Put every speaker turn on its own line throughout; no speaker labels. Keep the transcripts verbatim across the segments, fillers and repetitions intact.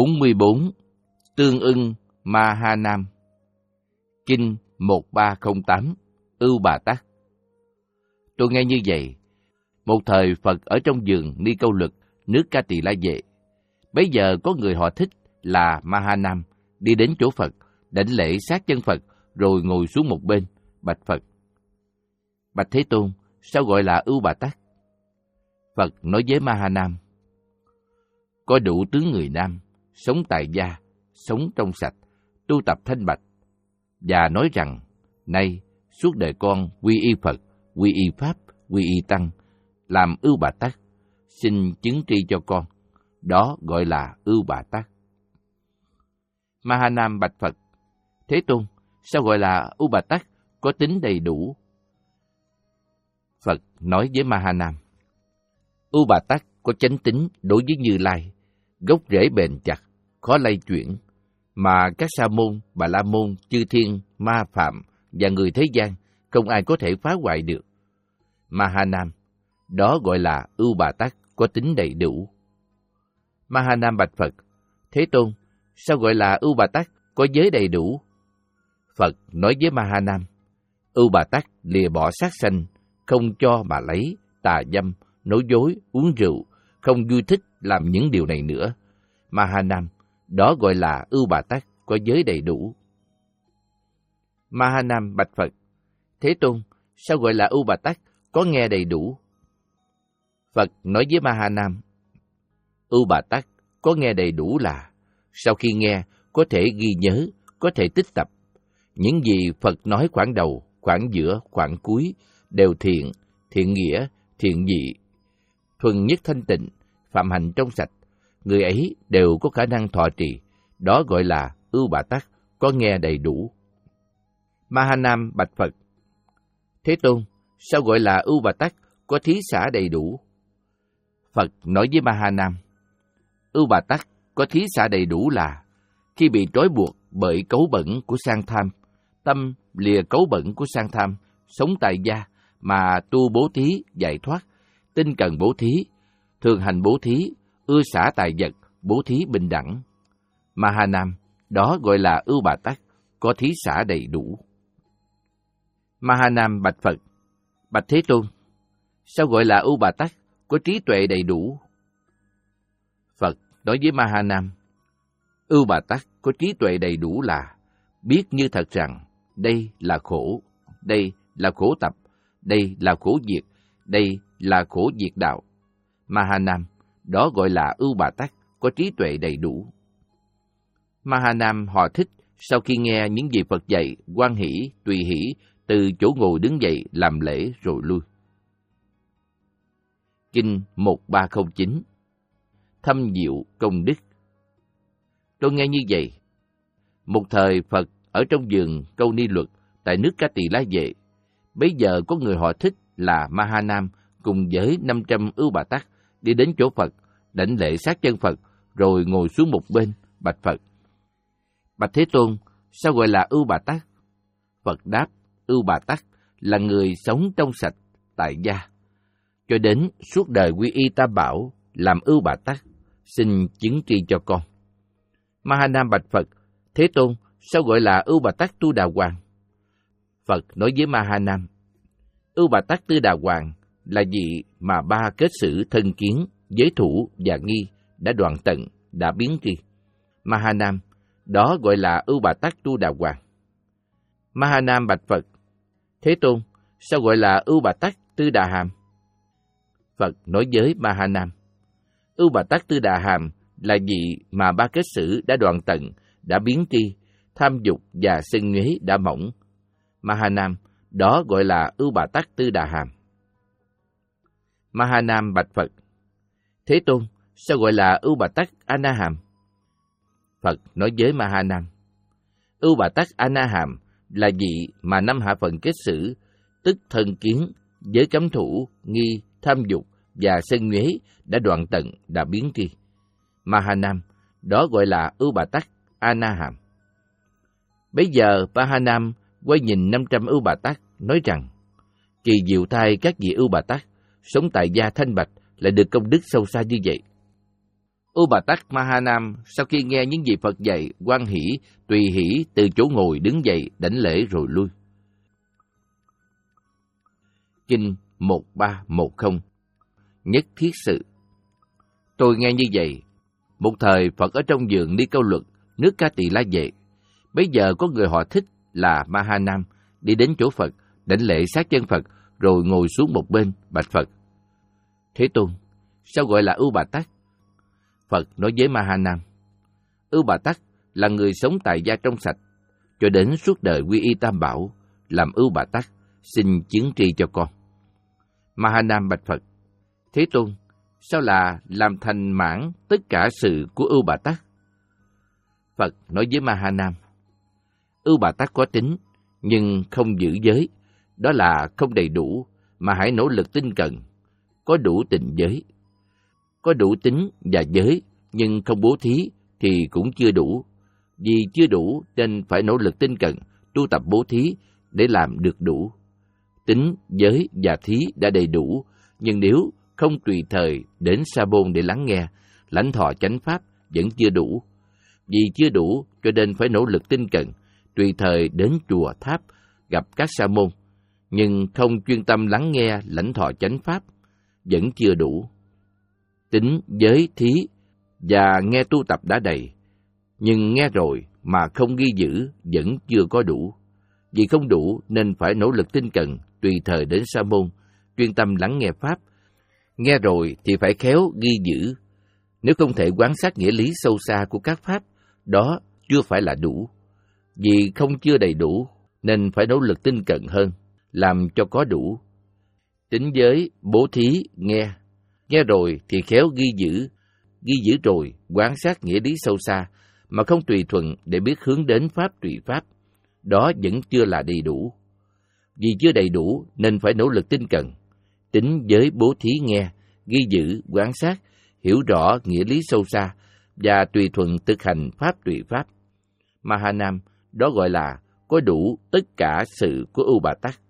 bốn mươi bốn. Tương ưng Ma Ha Nam. Kinh một ba không tám. Ưu Bà Tát. Tôi nghe như vậy. Một thời Phật ở trong vườn Ni Câu Luật, nước Ca Tỳ La Vệ. Bấy giờ có người họ thích là Ma Ha Nam đi đến chỗ Phật, đảnh lễ sát chân Phật, rồi ngồi xuống một bên, bạch Phật: Bạch Thế Tôn, sao gọi là Ưu Bà Tát? Phật nói với Ma Ha Nam: Có đủ tướng người nam, sống tại gia, sống trong sạch, tu tập thanh bạch, và nói rằng: Nay suốt đời con quy y Phật, quy y Pháp, quy y Tăng, làm Ưu Bà Tát, xin chứng tri cho con. Đó gọi là Ưu Bà Tát. Ma Ha Nam bạch Phật: Thế Tôn, sao gọi là Ưu Bà Tát có tính đầy đủ? Phật nói với Ma Ha Nam: Ưu Bà Tát có chánh tính đối với Như Lai, gốc rễ bền chặt, khó lay chuyển, mà các sa môn, bà la môn, chư thiên, ma phạm và người thế gian không ai có thể phá hoại được. Ma Ha Nam, đó gọi là Ưu Bà Tát có tính đầy đủ. Ma Ha Nam bạch Phật: Thế Tôn, sao gọi là Ưu Bà Tát có giới đầy đủ? Phật nói với Ma Ha Nam: Ưu Bà Tát lìa bỏ sát sanh, không cho mà lấy, tà dâm, nói dối, uống rượu, không vui thích làm những điều này nữa. Ma Ha Nam, đó gọi là Ưu Bà Tát có giới đầy đủ. Ma Ha Nam bạch Phật: Thế Tôn, sao gọi là Ưu Bà Tát có nghe đầy đủ? Phật nói với Ma Ha Nam: Ưu Bà Tát có nghe đầy đủ là sau khi nghe có thể ghi nhớ, có thể tích tập. Những gì Phật nói khoảng đầu, khoảng giữa, khoảng cuối đều thiện, thiện nghĩa, thiện dị, thuần nhất thanh tịnh, phạm hạnh trong sạch. Người ấy đều có khả năng thọ trì. Đó gọi là Ưu Bà Tát có nghe đầy đủ. Ma Ha Nam bạch Phật: Thế Tôn, sao gọi là Ưu Bà Tát có thí xả đầy đủ? Phật nói với Ma Ha Nam: Ưu Bà Tát có thí xả đầy đủ là khi bị trói buộc bởi cấu bẩn của sang tham, tâm lìa cấu bẩn của sang tham, sống tại gia mà tu bố thí giải thoát, tinh cần bố thí, thường hành bố thí, ưa xả tài vật, bố thí bình đẳng. Ma Ha Nam, đó gọi là Ưu Bà Tát có thí xả đầy đủ. Ma Ha Nam bạch Phật: Bạch Thế Tôn, sao gọi là Ưu Bà Tát có trí tuệ đầy đủ? Phật nói với Ma Ha Nam: Ưu Bà Tát có trí tuệ đầy đủ là biết như thật rằng đây là khổ, đây là khổ tập, đây là khổ diệt, đây là khổ diệt đạo. Ma Ha Nam, đó gọi là Ưu Bà Tát có trí tuệ đầy đủ. Ma Ha Nam họ thích sau khi nghe những gì Phật dạy, hoan hỷ, tùy hỷ, từ chỗ ngồi đứng dậy làm lễ rồi lui. Kinh một ba không chín. Thâm diệu công đức. Tôi nghe như vậy. Một thời Phật ở trong vườn Câu Ni Luật tại nước Ca Tỳ La Vệ. Bấy giờ có người họ thích là Ma Ha Nam cùng với năm trăm Ưu Bà Tát đi đến chỗ Phật, đảnh lễ sát chân Phật, rồi ngồi xuống một bên, bạch Phật: Bạch Thế Tôn, sao gọi là Ưu Bà Tát? Phật đáp: Ưu Bà Tát là người sống trong sạch, tại gia, cho đến suốt đời quy y Tam Bảo, làm Ưu Bà Tát, xin chứng tri cho con. Ma Ha Nam bạch Phật: Thế Tôn, sao gọi là Ưu Bà Tát Tu Đà Hoàng? Phật nói với Ma Ha Nam: Ưu Bà Tát Tu Đà Hoàng là vị mà ba kết sử thân kiến, giới thủ và nghi đã đoạn tận, đã biến tri. Ma Ha Nam, đó gọi là Ưu Bà Tát Tu Đà Hoàng. Ma Ha Nam bạch Phật: Thế Tôn, sao gọi là Ưu Bà Tát Tư Đà Hàm? Phật nói với Ma Ha Nam: Ưu Bà Tát Tư Đà Hàm là vị mà ba kết sử đã đoạn tận, đã biến tri, tham dục và sân nhuế đã mỏng. Ma Ha Nam, đó gọi là Ưu Bà Tát Tư Đà Hàm. Ma Ha Nam bạch Phật: Thế Tôn, sao gọi là Ưu Bà Tát A Na Hàm? Phật nói với Ma Ha Nam: Ưu Bà Tát A Na Hàm là vị mà năm hạ phần kết sử, tức thân kiến, giới cấm thủ, nghi, tham dục và sân nhuế đã đoạn tận, đã biến tri. Ma Ha Nam, đó gọi là Ưu Bà Tát A Na Hàm. Bấy giờ Ma Ha Nam quay nhìn năm trăm Ưu Bà Tát, nói rằng: Kỳ diệu thay các vị Ưu Bà Tát sống tại gia thanh bạch lại được công đức sâu xa như vậy. U Bà Tát Ma Ha Nam sau khi nghe những gì Phật dạy, hoan hỷ, tùy hỷ từ chỗ ngồi đứng dậy, đảnh lễ rồi lui. Kinh một ba một không. Nhất thiết sự. Tôi nghe như vậy. Một thời Phật ở trong vườn Ni Câu Luật, nước Ca Tỳ La Vệ. Bây giờ có người họ thích là Ma Ha Nam đi đến chỗ Phật, đảnh lễ sát chân Phật, rồi ngồi xuống một bên, bạch Phật: Thế Tôn, sao gọi là Ưu Bà Tát? Phật nói với Ma Ha Nam: Ưu Bà Tát là người sống tại gia trong sạch, cho đến suốt đời quy y Tam Bảo, làm Ưu Bà Tát, xin chứng tri cho con. Ma Ha Nam bạch Phật: Thế Tôn, sao là làm thành mãn tất cả sự của Ưu Bà Tát? Phật nói với Ma Ha Nam: Ưu Bà Tát có tính, nhưng không giữ giới, đó là không đầy đủ, mà hãy nỗ lực tinh cần. Có đủ tịnh giới. Có đủ tính và giới, nhưng không bố thí thì cũng chưa đủ. Vì chưa đủ nên phải nỗ lực tinh cần, tu tập bố thí để làm được đủ. Tính, giới và thí đã đầy đủ, nhưng nếu không tùy thời đến Sa Môn để lắng nghe, lãnh thọ chánh pháp vẫn chưa đủ. Vì chưa đủ cho nên phải nỗ lực tinh cần, tùy thời đến chùa tháp gặp các sa môn, nhưng không chuyên tâm lắng nghe lãnh thọ chánh pháp vẫn chưa đủ. Tính, giới, thí và nghe tu tập đã đầy, nhưng nghe rồi mà không ghi giữ vẫn chưa có đủ. Vì không đủ nên phải nỗ lực tinh cần, tùy thời đến sa môn, chuyên tâm lắng nghe pháp. Nghe rồi thì phải khéo ghi giữ. Nếu không thể quan sát nghĩa lý sâu xa của các pháp, đó chưa phải là đủ. Vì không chưa đầy đủ nên phải nỗ lực tinh cận hơn, làm cho có đủ. Tính giới, bố thí, nghe. Nghe rồi thì khéo ghi giữ. Ghi giữ rồi, quan sát nghĩa lý sâu xa, mà không tùy thuận để biết hướng đến pháp tùy pháp. Đó vẫn chưa là đầy đủ. Vì chưa đầy đủ nên phải nỗ lực tinh cận. Tính giới, bố thí, nghe, ghi giữ, quan sát, hiểu rõ nghĩa lý sâu xa, và tùy thuận thực hành pháp tùy pháp. Ma Ha Nam, đó gọi là có đủ tất cả sự của Ưu Bà Tát.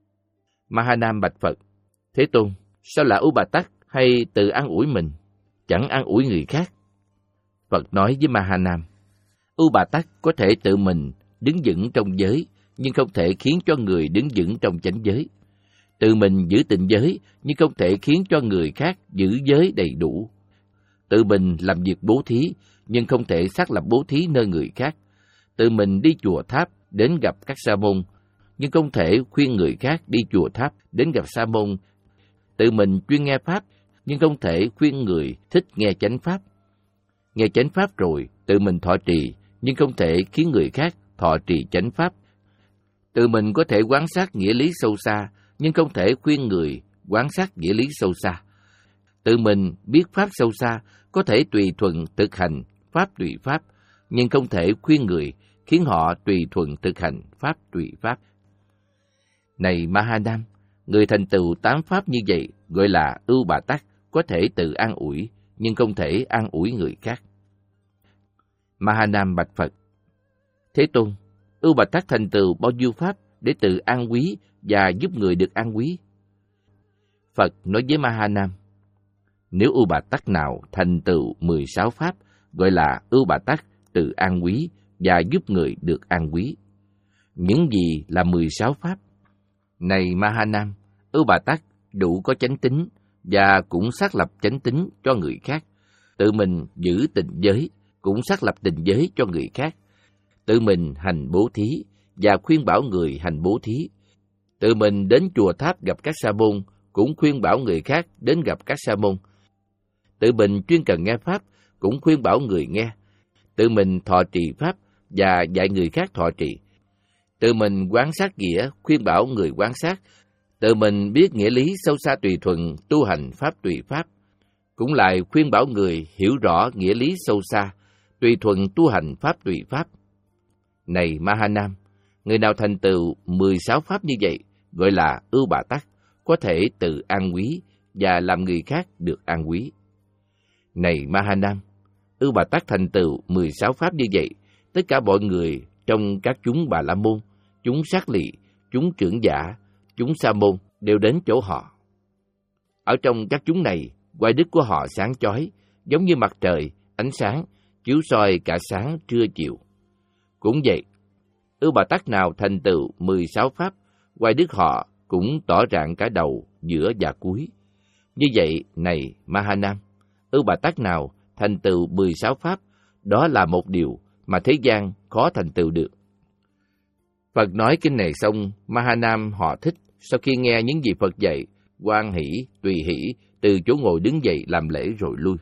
Ma Ha Nam bạch Phật: Thế Tôn, sao là Ưu Bà Tát hay tự an ủi mình, chẳng an ủi người khác? Phật nói với Ma Ha Nam: Ưu Bà Tát có thể tự mình đứng vững trong giới, nhưng không thể khiến cho người đứng vững trong chánh giới. Tự mình giữ tịnh giới, nhưng không thể khiến cho người khác giữ giới đầy đủ. Tự mình làm việc bố thí, nhưng không thể xác lập bố thí nơi người khác. Tự mình đi chùa tháp đến gặp các sa môn, nhưng không thể khuyên người khác đi chùa tháp đến gặp sa môn. Tự mình chuyên nghe pháp, nhưng không thể khuyên người thích nghe chánh pháp. Nghe chánh pháp rồi, tự mình thọ trì, nhưng không thể khiến người khác thọ trì chánh pháp. Tự mình có thể quan sát nghĩa lý sâu xa, nhưng không thể khuyên người quan sát nghĩa lý sâu xa. Tự mình biết pháp sâu xa, có thể tùy thuận thực hành pháp tùy pháp, nhưng không thể khuyên người khiến họ tùy thuận thực hành pháp tùy pháp. Này Ma Ha Nam, người thành tựu tám pháp như vậy gọi là Ưu Bà Tát, có thể tự an ủi, nhưng không thể an ủi người khác. Ma Ha Nam bạch Phật: Thế Tôn, Ưu Bà Tát thành tựu bao nhiêu pháp để tự an quý và giúp người được an quý? Phật nói với Ma Ha Nam: Nếu Ưu Bà Tát nào thành tựu mười sáu pháp, gọi là Ưu Bà Tát tự an quý và giúp người được an quý. Những gì là mười sáu pháp? Này Ma Ha Nam, Ưu Bà Tát đủ có chánh tín và cũng xác lập chánh tín cho người khác. Tự mình giữ tịnh giới, cũng xác lập tịnh giới cho người khác. Tự mình hành bố thí và khuyên bảo người hành bố thí. Tự mình đến chùa tháp gặp các sa môn, cũng khuyên bảo người khác đến gặp các sa môn. Tự mình chuyên cần nghe pháp, cũng khuyên bảo người nghe. Tự mình thọ trì pháp và dạy người khác thọ trì. Tự mình quán sát nghĩa, khuyên bảo người quán sát. Tự mình biết nghĩa lý sâu xa tùy thuận tu hành pháp tùy pháp, cũng lại khuyên bảo người hiểu rõ nghĩa lý sâu xa tùy thuận tu hành pháp tùy pháp. Này Ma Ha Nam, người nào thành tựu mười sáu pháp như vậy gọi là Ưu Bà Tát, có thể tự an quý và làm người khác được an quý. Này Ma Ha Nam, Ưu Bà Tát thành tựu mười sáu pháp như vậy, tất cả mọi người trong các chúng Bà La Môn, chúng Sát Lị, chúng trưởng giả, chúng Sa Môn đều đến chỗ họ. Ở trong các chúng này, oai đức của họ sáng chói, giống như mặt trời ánh sáng, chiếu soi cả sáng trưa chiều. Cũng vậy, Ưu Bà Tắc nào thành tựu mười sáu pháp, quay đức họ cũng tỏ rạng cả đầu, giữa và cuối. Như vậy, này Mahanam, Ưu Bà Tắc nào thành tựu mười sáu pháp, đó là một điều mà thế gian khó thành tựu được. Phật nói kinh này xong, Mahanam họ Thích sau khi nghe những gì Phật dạy, hoan hỷ, tùy hỷ, từ chỗ ngồi đứng dậy làm lễ rồi lui.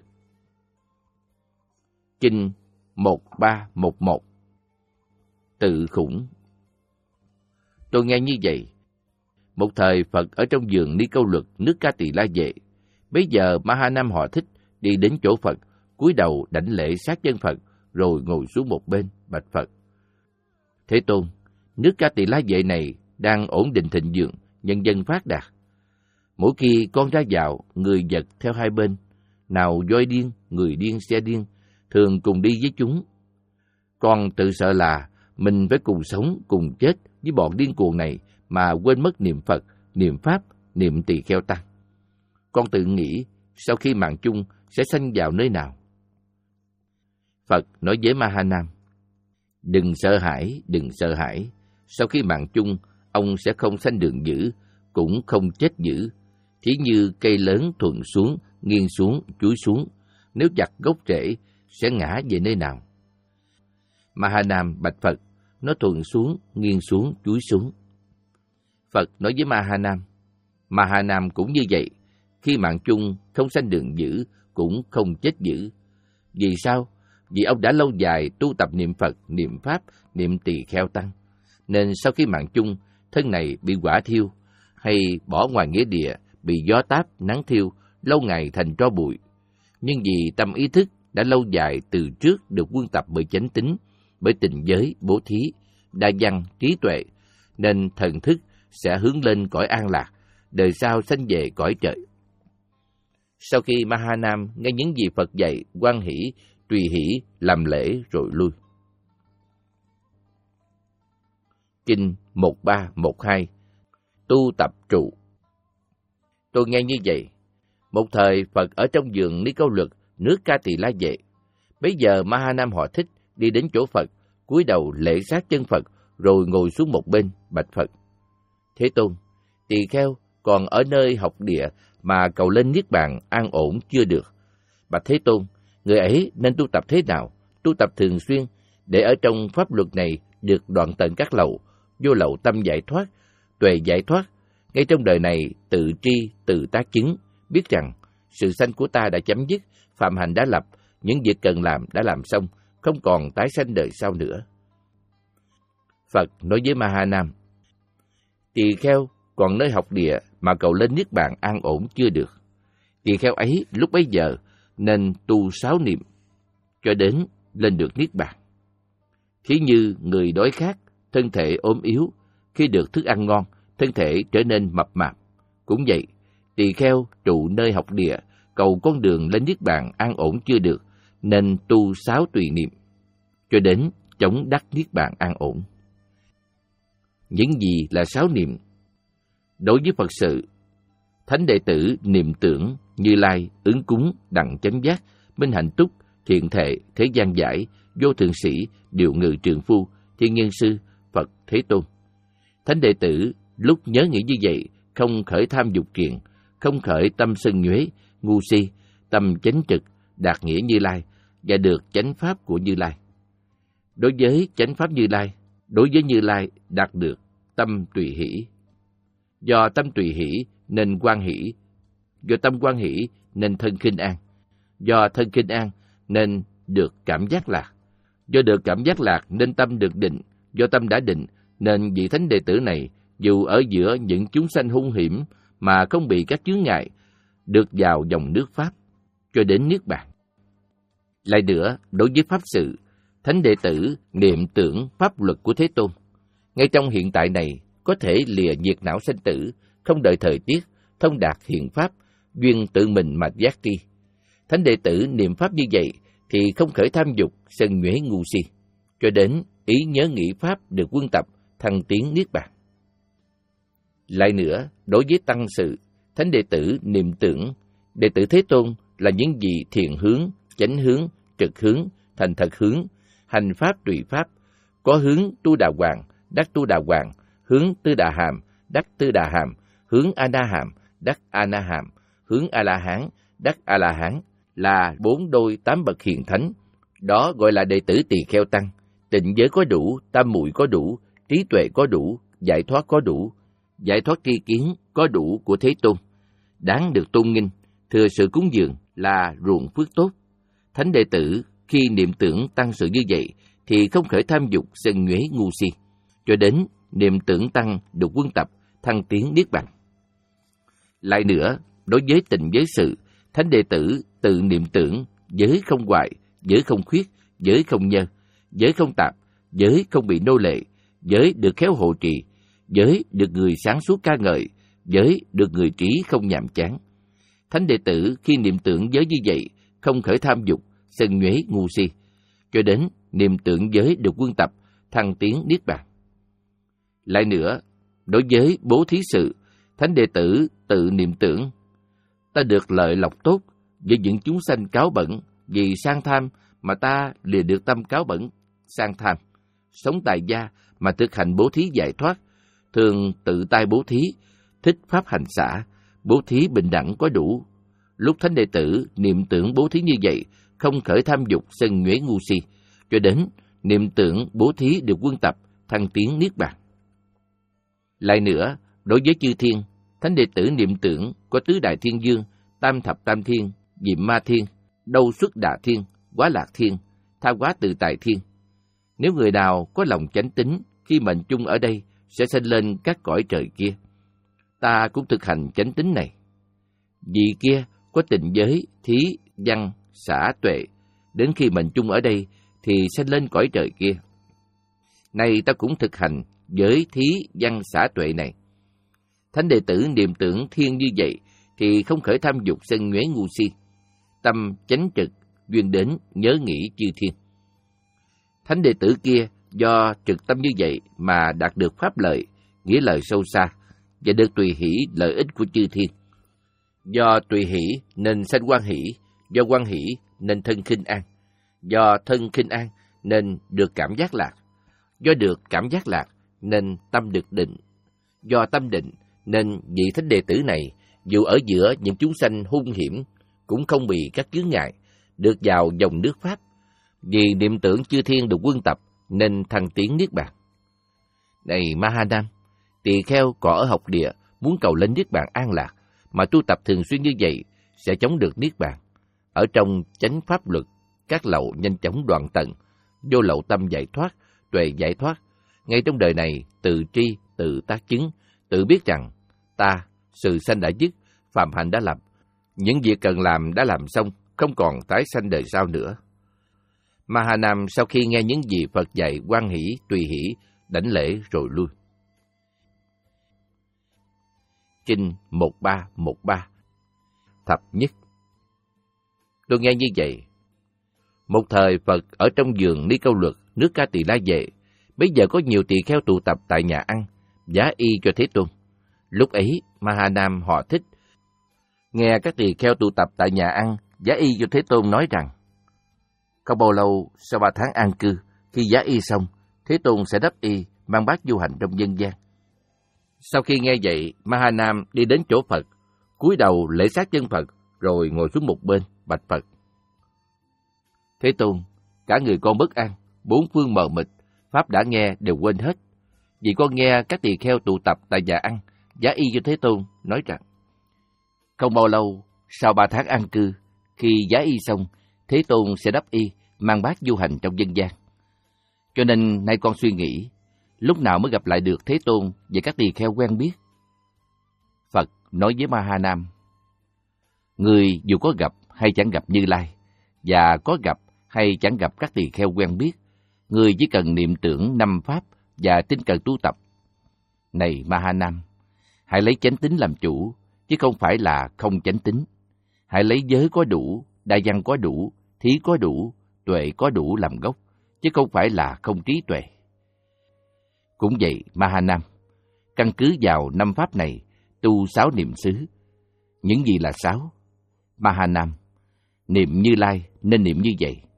Kinh một ba một một. Tự khủng. Tôi nghe như vậy. Một thời Phật ở trong vườn Ni Câu Luật, nước Ca Tỳ La Vệ. Bây giờ Mahanam họ Thích đi đến chỗ Phật, cúi đầu đảnh lễ sát chân Phật, rồi ngồi xuống một bên, bạch Phật: Thế Tôn, nước Ca Tỳ La Vệ này đang ổn định thịnh vượng, nhân dân phát đạt. Mỗi khi con ra vào, người vật theo hai bên, nào voi điên, người điên, xe điên, thường cùng đi với chúng. Con tự sợ là mình phải cùng sống, cùng chết với bọn điên cuồng này mà quên mất niệm Phật, niệm Pháp, niệm Tỳ Kheo Tăng. Con tự nghĩ sau khi mạng chung sẽ sanh vào nơi nào. Phật nói với Mahanam: Đừng sợ hãi, đừng sợ hãi. Sau khi mạng chung, ông sẽ không sanh đường dữ, cũng không chết dữ. Thí như cây lớn thuận xuống, nghiêng xuống, chúi xuống. Nếu chặt gốc rễ, sẽ ngã về nơi nào? Mahanam bạch Phật: Nó thuận xuống, nghiêng xuống, chúi xuống. Phật nói với Mahanam: Mahanam cũng như vậy. Khi mạng chung không sanh đường dữ, cũng không chết dữ. Vì sao? Vì ông đã lâu dài tu tập niệm Phật, niệm Pháp, niệm Tỳ Kheo Tăng, nên sau khi mạng chung, thân này bị hỏa thiêu, hay bỏ ngoài nghĩa địa, bị gió táp, nắng thiêu, lâu ngày thành tro bụi. Nhưng vì tâm ý thức đã lâu dài từ trước được quân tập bởi chánh tín, bởi tình giới, bố thí, đa văn, trí tuệ, nên thần thức sẽ hướng lên cõi an lạc, đời sau sanh về cõi trời. Sau khi Mahanam nghe những gì Phật dạy, hoan hỷ, tùy hỷ, làm lễ rồi lui. Kinh một ba một hai. Tu tập trụ. Tôi nghe như vậy. Một thời Phật ở trong vườn Ni Câu Luật, nước Ca Tỳ La Vệ. Bây giờ Mahanam họ Thích đi đến chỗ Phật, cúi đầu lễ sát chân Phật, rồi ngồi xuống một bên, bạch Phật: Thế Tôn, tỳ kheo còn ở nơi học địa mà cầu lên niết bàn an ổn chưa được. Bạch Thế Tôn, người ấy nên tu tập thế nào, tu tập thường xuyên, để ở trong pháp luật này được đoạn tận các lậu, vô lậu tâm giải thoát, tuệ giải thoát, ngay trong đời này tự tri, tự tác chứng, biết rằng sự sanh của ta đã chấm dứt, phạm hạnh đã lập, những việc cần làm đã làm xong, không còn tái sanh đời sau nữa. Phật nói với Mahanam: Tỳ kheo còn nơi học địa mà cầu lên niết bàn an ổn chưa được. Tỳ kheo ấy lúc bấy giờ nên tu sáu niệm cho đến lên được niết bàn. Thí như người đói khát, thân thể ốm yếu, khi được thức ăn ngon, thân thể trở nên mập mạp. Cũng vậy, tỳ kheo trụ nơi học địa, cầu con đường lên niết bàn an ổn chưa được, nên tu sáu tùy niệm cho đến chống đắc niết bàn an ổn. Những gì là sáu niệm? Đối với Phật sự, thánh đệ tử niệm tưởng Như Lai, ứng cúng, đặng chánh giác, minh hạnh túc, thiện thệ, thế gian giải, vô thượng sĩ, điều ngự trượng phu, thiên nhân sư, Phật Thế Tôn. Thánh đệ tử lúc nhớ nghĩ như vậy, không khởi tham dục triền, không khởi tâm sân nhuế, ngu si, tâm chánh trực, đạt nghĩa Như Lai và được chánh pháp của Như Lai. Đối với chánh pháp Như Lai, đối với Như Lai đạt được tâm tùy hỷ. Do tâm tùy hỷ nên hoan hỷ, do tâm hoan hỷ nên thân khinh an, do thân khinh an nên được cảm giác lạc, do được cảm giác lạc nên tâm được định, do tâm đã định nên vị thánh đệ tử này dù ở giữa những chúng sanh hung hiểm mà không bị các chướng ngại, được vào dòng nước Pháp cho đến niết bàn. Lại nữa, đối với pháp sự, thánh đệ tử niệm tưởng pháp luật của Thế Tôn. Ngay trong hiện tại này, có thể lìa nhiệt não sanh tử, không đợi thời tiết, thông đạt hiện pháp, duyên tự mình mà giác tri. Thánh đệ tử niệm pháp như vậy thì không khởi tham dục, sân nhuế ngu si, cho đến ý nhớ nghĩ pháp được quân tập, thăng tiến niết bàn. Lại nữa, đối với tăng sự, thánh đệ tử niệm tưởng đệ tử Thế Tôn là những gì thiện hướng, chánh hướng, trực hướng, thành thật hướng, hành pháp tùy pháp, có hướng tu đà hoàng, đắc tu đà hoàng, hướng tư đà hàm, đắc tư đà hàm, hướng a na hàm, đắc a na hàm, hướng a la hán, đắc a la hán, là bốn đôi tám bậc hiền thánh. Đó gọi là đệ tử tỳ kheo tăng. Tịnh giới có đủ, tam muội có đủ, trí tuệ có đủ, giải thoát có đủ, giải thoát tri kiến có đủ của Thế Tôn, đáng được tôn nghinh, thừa sự cúng dường là ruộng phước tốt. Thánh đệ tử khi niệm tưởng tăng sự như vậy thì không khởi tham dục sân nhuế ngu si, cho đến niệm tưởng tăng được quân tập, thăng tiến niết bàn. Lại nữa, đối với tịnh giới sự, thánh đệ tử tự niệm tưởng giới không hoại, giới không khuyết, giới không nhơ, giới không tạp, giới không bị nô lệ, giới được khéo hộ trì, giới được người sáng suốt ca ngợi, giới được người trí không nhàm chán. Thánh đệ tử khi niệm tưởng giới như vậy, không khởi tham dục, sân nhuế ngu si, cho đến niệm tưởng giới được quân tập, thăng tiến niết bàn. Lại nữa, đối với bố thí sự, thánh đệ tử tự niệm tưởng, ta được lợi lộc tốt với những chúng sanh cáo bẩn vì sang tham mà ta lìa được tâm cáo bẩn sang tham, sống tại gia mà thực hành bố thí giải thoát, thường tự tay bố thí, thích pháp hành xả, bố thí bình đẳng có đủ. Lúc thánh đệ tử niệm tưởng bố thí như vậy, không khởi tham dục sân nhuế ngu si, cho đến niệm tưởng bố thí được quân tập, thăng tiến niết bàn. Lại nữa, đối với chư thiên, thánh đệ tử niệm tưởng có tứ đại thiên dương, tam thập tam thiên, diệm ma thiên, đâu xuất đà thiên, quá lạc thiên, tha hóa tự tại thiên. Nếu người nào có lòng chánh tín, khi mệnh chung ở đây sẽ sanh lên các cõi trời kia. Ta cũng thực hành chánh tín này. Vì kia có tịnh giới, thí, văn, xả, tuệ, đến khi mệnh chung ở đây thì sanh lên cõi trời kia. Này ta cũng thực hành giới, thí, văn, xả, tuệ này. Thánh đệ tử niệm tưởng thiên như vậy thì không khởi tham dục sân nhuế ngu si, tâm chánh trực, duyên đến nhớ nghĩ chư thiên. Thánh đệ tử kia do trực tâm như vậy mà đạt được pháp lợi, nghĩa lợi sâu xa, và được tùy hỷ lợi ích của chư thiên. Do tùy hỷ nên sanh quan hỷ, do quan hỷ nên thân khinh an, do thân khinh an nên được cảm giác lạc, do được cảm giác lạc nên tâm được định, do tâm định nên vị thánh đệ tử này dù ở giữa những chúng sanh hung hiểm cũng không bị các chướng ngại, được vào dòng nước pháp. Vì niệm tưởng chư thiên được quân tập nên thăng tiến niết bàn. Này Mahanam, tỳ kheo còn ở học địa muốn cầu lên niết bàn an lạc mà tu tập thường xuyên như vậy sẽ chống được niết bàn. Ở trong chánh pháp luật, các lậu nhanh chóng đoạn tận, vô lậu tâm giải thoát, tuệ giải thoát. Ngay trong đời này, tự tri, tự tác chứng, tự biết rằng ta, sự sanh đã dứt, phàm hạnh đã lập, những việc cần làm đã làm xong, không còn tái sanh đời sau nữa. Mahanam sau khi nghe những gì Phật dạy quan hỷ, tùy hỷ, đảnh lễ rồi lui. Kinh một ba một ba Thập nhất. Tôi nghe như vậy. Một thời Phật ở trong vườn Ni Câu Luật, nước Ca Tỳ La về. Bây giờ có nhiều tỳ kheo tụ tập tại nhà ăn, giá y cho Thế Tôn. Lúc ấy, Mahanam họ thích. Nghe các tỳ kheo tụ tập tại nhà ăn, giá y cho Thế Tôn nói rằng, không bao lâu sau ba tháng an cư, khi giá y xong, Thế Tôn sẽ đắp y, mang bát du hành trong dân gian. Sau khi nghe vậy, Mahanam đi đến chỗ Phật, cúi đầu lễ sát chân Phật, rồi ngồi xuống một bên, bạch Phật. Thế Tôn, cả người con bất an, bốn phương mờ mịt, Pháp đã nghe đều quên hết. Vì con nghe các tỳ kheo tụ tập tại nhà ăn, giá y cho Thế Tôn, nói rằng, không bao lâu, sau ba tháng an cư, khi giá y xong, Thế Tôn sẽ đắp y, mang bát du hành trong dân gian. Cho nên nay con suy nghĩ, lúc nào mới gặp lại được Thế Tôn và các tỳ kheo quen biết? Phật nói với Mahanam, người dù có gặp hay chẳng gặp Như Lai, và có gặp hay chẳng gặp các tỳ kheo quen biết, người chỉ cần niệm tưởng năm pháp và tinh cần tu tập. Này Mahanam, hãy lấy chánh tín làm chủ, chứ không phải là không chánh tín. Hãy lấy giới có đủ, đa văn có đủ, thí có đủ, tuệ có đủ làm gốc, chứ không phải là không trí tuệ. Cũng vậy, Mahanam, căn cứ vào năm pháp này, tu sáu niệm xứ. Những gì là sáu? Mahanam, niệm Như Lai nên niệm như vậy,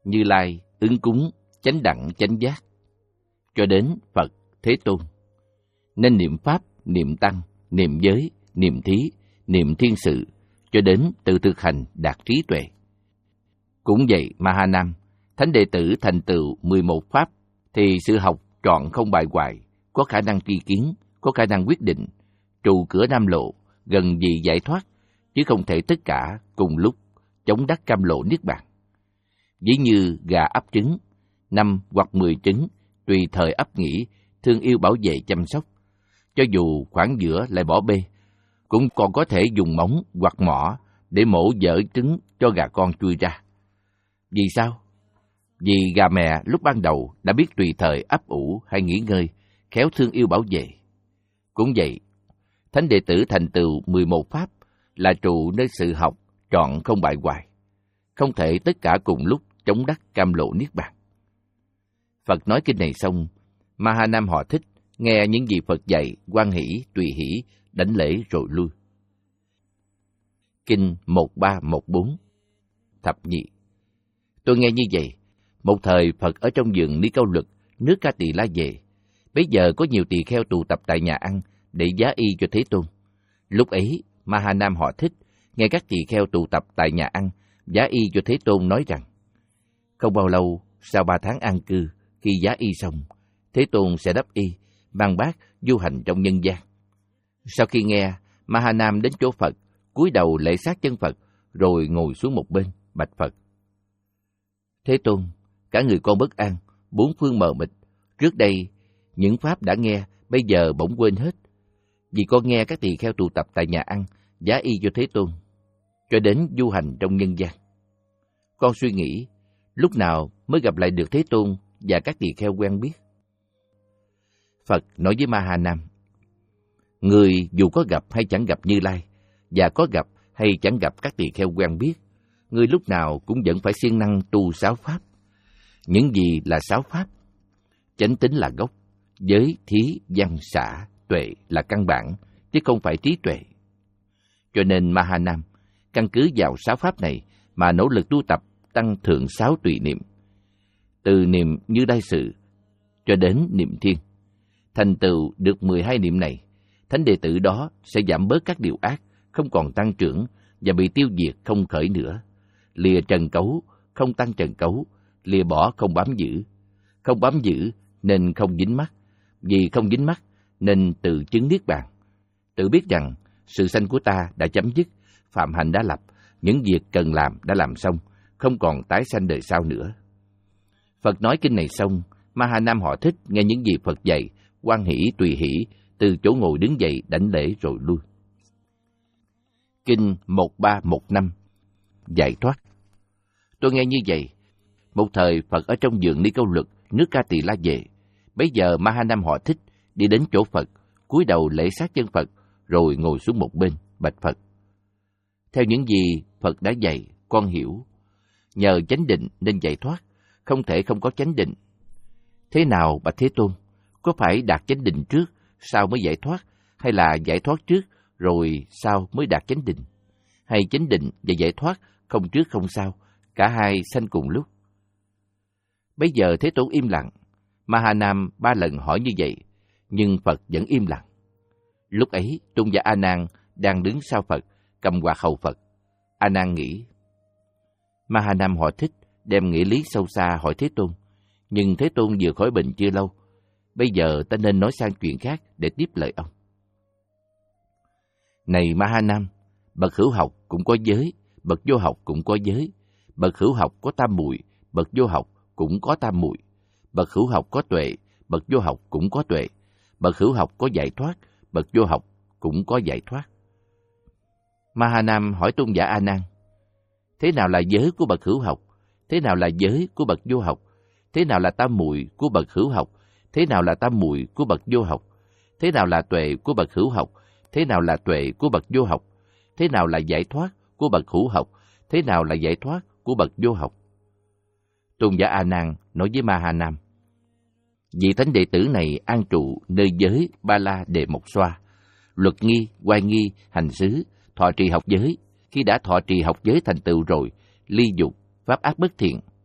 Như Lai, ứng cúng, chánh đẳng, chánh giác, cho đến Phật, Thế Tôn. Nên niệm Pháp, niệm Tăng, niệm Giới, niệm Thí, niệm Thiên Sự, cho đến tự thực hành đạt trí tuệ. Cũng vậy, Mahanam, thánh đệ tử thành tựu mười một Pháp, thì sự học chọn không bài hoài, có khả năng tri kiến, có khả năng quyết định, trụ cửa Nam Lộ, gần gì giải thoát, chứ không thể tất cả cùng lúc chống đắc cam lộ niết bàn. Ví như gà ấp trứng, năm hoặc mười trứng, tùy thời ấp nghỉ, thương yêu bảo vệ chăm sóc. Cho dù khoảng giữa lại bỏ bê, cũng còn có thể dùng móng hoặc mỏ để mổ dở trứng cho gà con chui ra. Vì sao? Vì gà mẹ lúc ban đầu đã biết tùy thời ấp ủ hay nghỉ ngơi, khéo thương yêu bảo vệ. Cũng vậy, thánh đệ tử thành tựu mười một Pháp là trụ nơi sự học chọn không bại hoại, không thể tất cả cùng lúc chống đắc cam lộ niết bàn. Phật nói kinh này xong, Mahanam họ Thích nghe những gì Phật dạy, hoan hỷ, tùy hỷ, đảnh lễ rồi lui. Kinh một ba một bốn. Thập nhị. Tôi nghe như vậy, một thời Phật ở trong vườn Ni Câu Luật, nước Ca Tỳ La về. Bấy giờ có nhiều tỳ kheo tụ tập tại nhà ăn để giá y cho Thế Tôn. Lúc ấy, Mahanam họ Thích nghe các tỳ kheo tụ tập tại nhà ăn giá y cho Thế Tôn nói rằng: không bao lâu sau ba tháng an cư, khi giá y xong, Thế Tôn sẽ đắp y, mang bát du hành trong nhân gian. Sau khi nghe, Mahanam đến chỗ Phật, cúi đầu lễ sát chân Phật, rồi ngồi xuống một bên, bạch Phật: Thế Tôn, cả người con bất an, bốn phương mờ mịt. Trước đây, những pháp đã nghe, bây giờ bỗng quên hết. Vì con nghe các tỳ kheo tụ tập tại nhà ăn, giá y cho Thế Tôn, cho đến du hành trong nhân gian. Con suy nghĩ, lúc nào mới gặp lại được Thế Tôn và các tỳ kheo quen biết? Phật nói với Mahanam: người dù có gặp hay chẳng gặp Như Lai, và có gặp hay chẳng gặp các tỳ kheo quen biết, người lúc nào cũng vẫn phải siêng năng tu sáu pháp. Những gì là sáu pháp? Chánh tín là gốc, giới, thí, văn, xả, tuệ là căn bản, chứ không phải trí tuệ. Cho nên Mahanam căn cứ vào sáu pháp này mà nỗ lực tu tập tăng thượng sáu tùy niệm, từ niệm Như Lai Sự cho đến niệm Thiên. Thành tựu được mười hai niệm này, thánh đệ tử đó sẽ giảm bớt các điều ác, không còn tăng trưởng và bị tiêu diệt không khởi nữa. Lìa trần cấu, không tăng trần cấu, lìa bỏ không bám giữ. Không bám giữ nên không dính mắc, vì không dính mắc nên tự chứng niết bàn. Tự biết rằng sự sanh của ta đã chấm dứt, phạm hạnh đã lập, những việc cần làm đã làm xong, không còn tái sanh đời sau nữa. Phật nói kinh này xong, Mahanam họ Thích nghe những gì Phật dạy, hoan hỷ tùy hỷ, từ chỗ ngồi đứng dậy đảnh lễ rồi lui. Kinh một ba một năm. Giải thoát. Tôi nghe như vậy, một thời Phật ở trong vườn Ni Câu Luật, nước Ca Tỳ La về. Bấy giờ Mahanam họ Thích đi đến chỗ Phật, cúi đầu lễ sát chân Phật, rồi ngồi xuống một bên, bạch Phật: theo những gì Phật đã dạy, con hiểu. Nhờ chánh định nên giải thoát, không thể không có chánh định. Thế nào bạch Thế Tôn? Có phải đạt chánh định trước, sau mới giải thoát, hay là giải thoát trước, rồi sau mới đạt chánh định? Hay chánh định và giải thoát không trước không sau, cả hai sanh cùng lúc? Bây giờ Thế Tôn im lặng. Mahanam ba lần hỏi như vậy, nhưng Phật vẫn im lặng. Lúc ấy, Tôn giả A Nan đang đứng sau Phật, cầm quạt hầu Phật. A Nan nghĩ. Mahanam họ Thích đem nghĩa lý sâu xa hỏi Thế Tôn, nhưng Thế Tôn vừa khỏi bệnh chưa lâu. Bây giờ ta nên nói sang chuyện khác để tiếp lời ông. Này Mahanam, bậc hữu học cũng có giới, bậc vô học cũng có giới. Bậc hữu học có tam muội, bậc vô học cũng có tam muội. Bậc hữu học có tuệ, bậc vô học cũng có tuệ. Bậc hữu học có giải thoát, bậc vô học cũng có giải thoát. Mahanam hỏi Tôn giả A Nan: thế nào là giới của bậc hữu học? Thế nào là giới của bậc vô học? Thế nào là tam muội của bậc hữu học? Thế nào là tam muội của bậc vô học? Thế nào là tuệ của bậc hữu học? Thế nào là tuệ của bậc vô học? Thế nào là giải thoát của bậc hữu học? Thế nào là giải thoát của bậc vô học? Tôn giả A Nan nói với Mahanam: vị thánh đệ tử này an trụ nơi giới Ba La Đề Mộc Xoa, luật nghi, oai nghi, hành xứ, thọ trì học giới. Khi đã thọ trì học giới thành tựu rồi, ly dục, pháp ác bất thiện.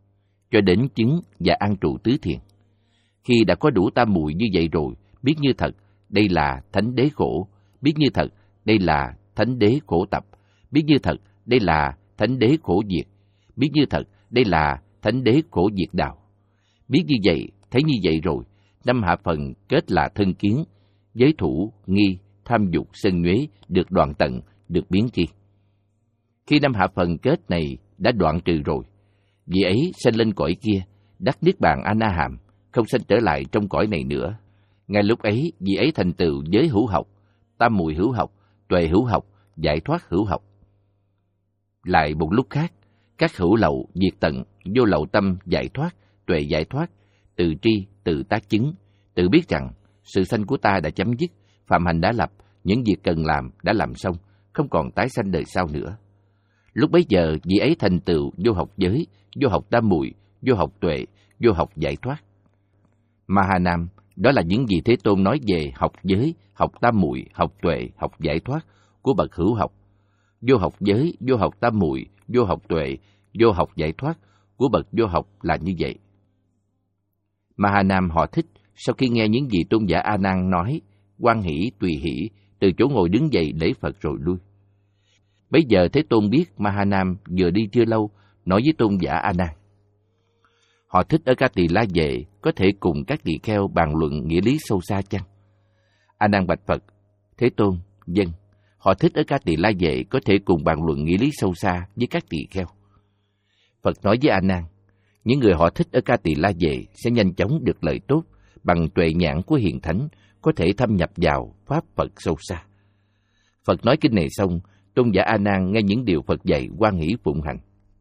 cho đến chứng và an trụ tứ thiền. Khi đã có đủ tam muội như vậy rồi, biết như thật đây là thánh đế khổ, biết như thật đây là thánh đế khổ tập, biết như thật đây là thánh đế khổ diệt, biết như thật đây là thánh đế khổ diệt đạo. Biết như vậy, thấy như vậy rồi, năm hạ phần kết là thân kiến, giới thủ, nghi, tham dục, sân nhuế được đoạn tận, được biến tri. Khi năm hạ phần kết này đã đoạn trừ rồi, vị ấy sanh lên cõi kia, đắc niết bàn A Na Hàm, không sanh trở lại trong cõi này nữa. Ngay lúc ấy, vị ấy thành tựu giới hữu học, tam muội hữu học, tuệ hữu học, giải thoát hữu học. Lại một lúc khác, các hữu lậu diệt tận, vô lậu tâm giải thoát, tuệ giải thoát, tự tri, tự tác chứng, tự biết rằng sự sanh của ta đã chấm dứt, phạm hành đã lập, những việc cần làm đã làm xong, không còn tái sanh đời sau nữa. Lúc bấy giờ, vị ấy thành tựu vô học giới, vô học tam muội, vô học tuệ, vô học giải thoát. Mahanam, đó là những gì Thế Tôn nói về học giới, học tam muội, học tuệ, học giải thoát của bậc hữu học. Vô học giới, vô học tam muội, vô học tuệ, vô học giải thoát của bậc vô học là như vậy. Mahanam họ thích, sau khi nghe những gì tôn giả A Nan nói, hoan hỷ tùy hỷ, từ chỗ ngồi đứng dậy lễ Phật rồi lui. Bấy giờ Thế Tôn biết Mahanam vừa đi chưa lâu, nói với tôn giả A Nan: họ thích ở Ca Tỳ La Vệ có thể cùng các tỳ kheo bàn luận nghĩa lý sâu xa chăng? A Nan bạch Phật: Thế Tôn, vâng, họ thích ở Ca Tỳ La Vệ có thể cùng bàn luận nghĩa lý sâu xa với các tỳ kheo. Phật nói với A Nan: những người họ thích ở Ca Tỳ La Vệ sẽ nhanh chóng được lợi tốt bằng tuệ nhãn của hiền thánh, có thể thâm nhập vào pháp Phật sâu xa. Phật nói kinh này xong, tôn giả A Nan nghe những điều Phật dạy hoan hỷ phụng hành.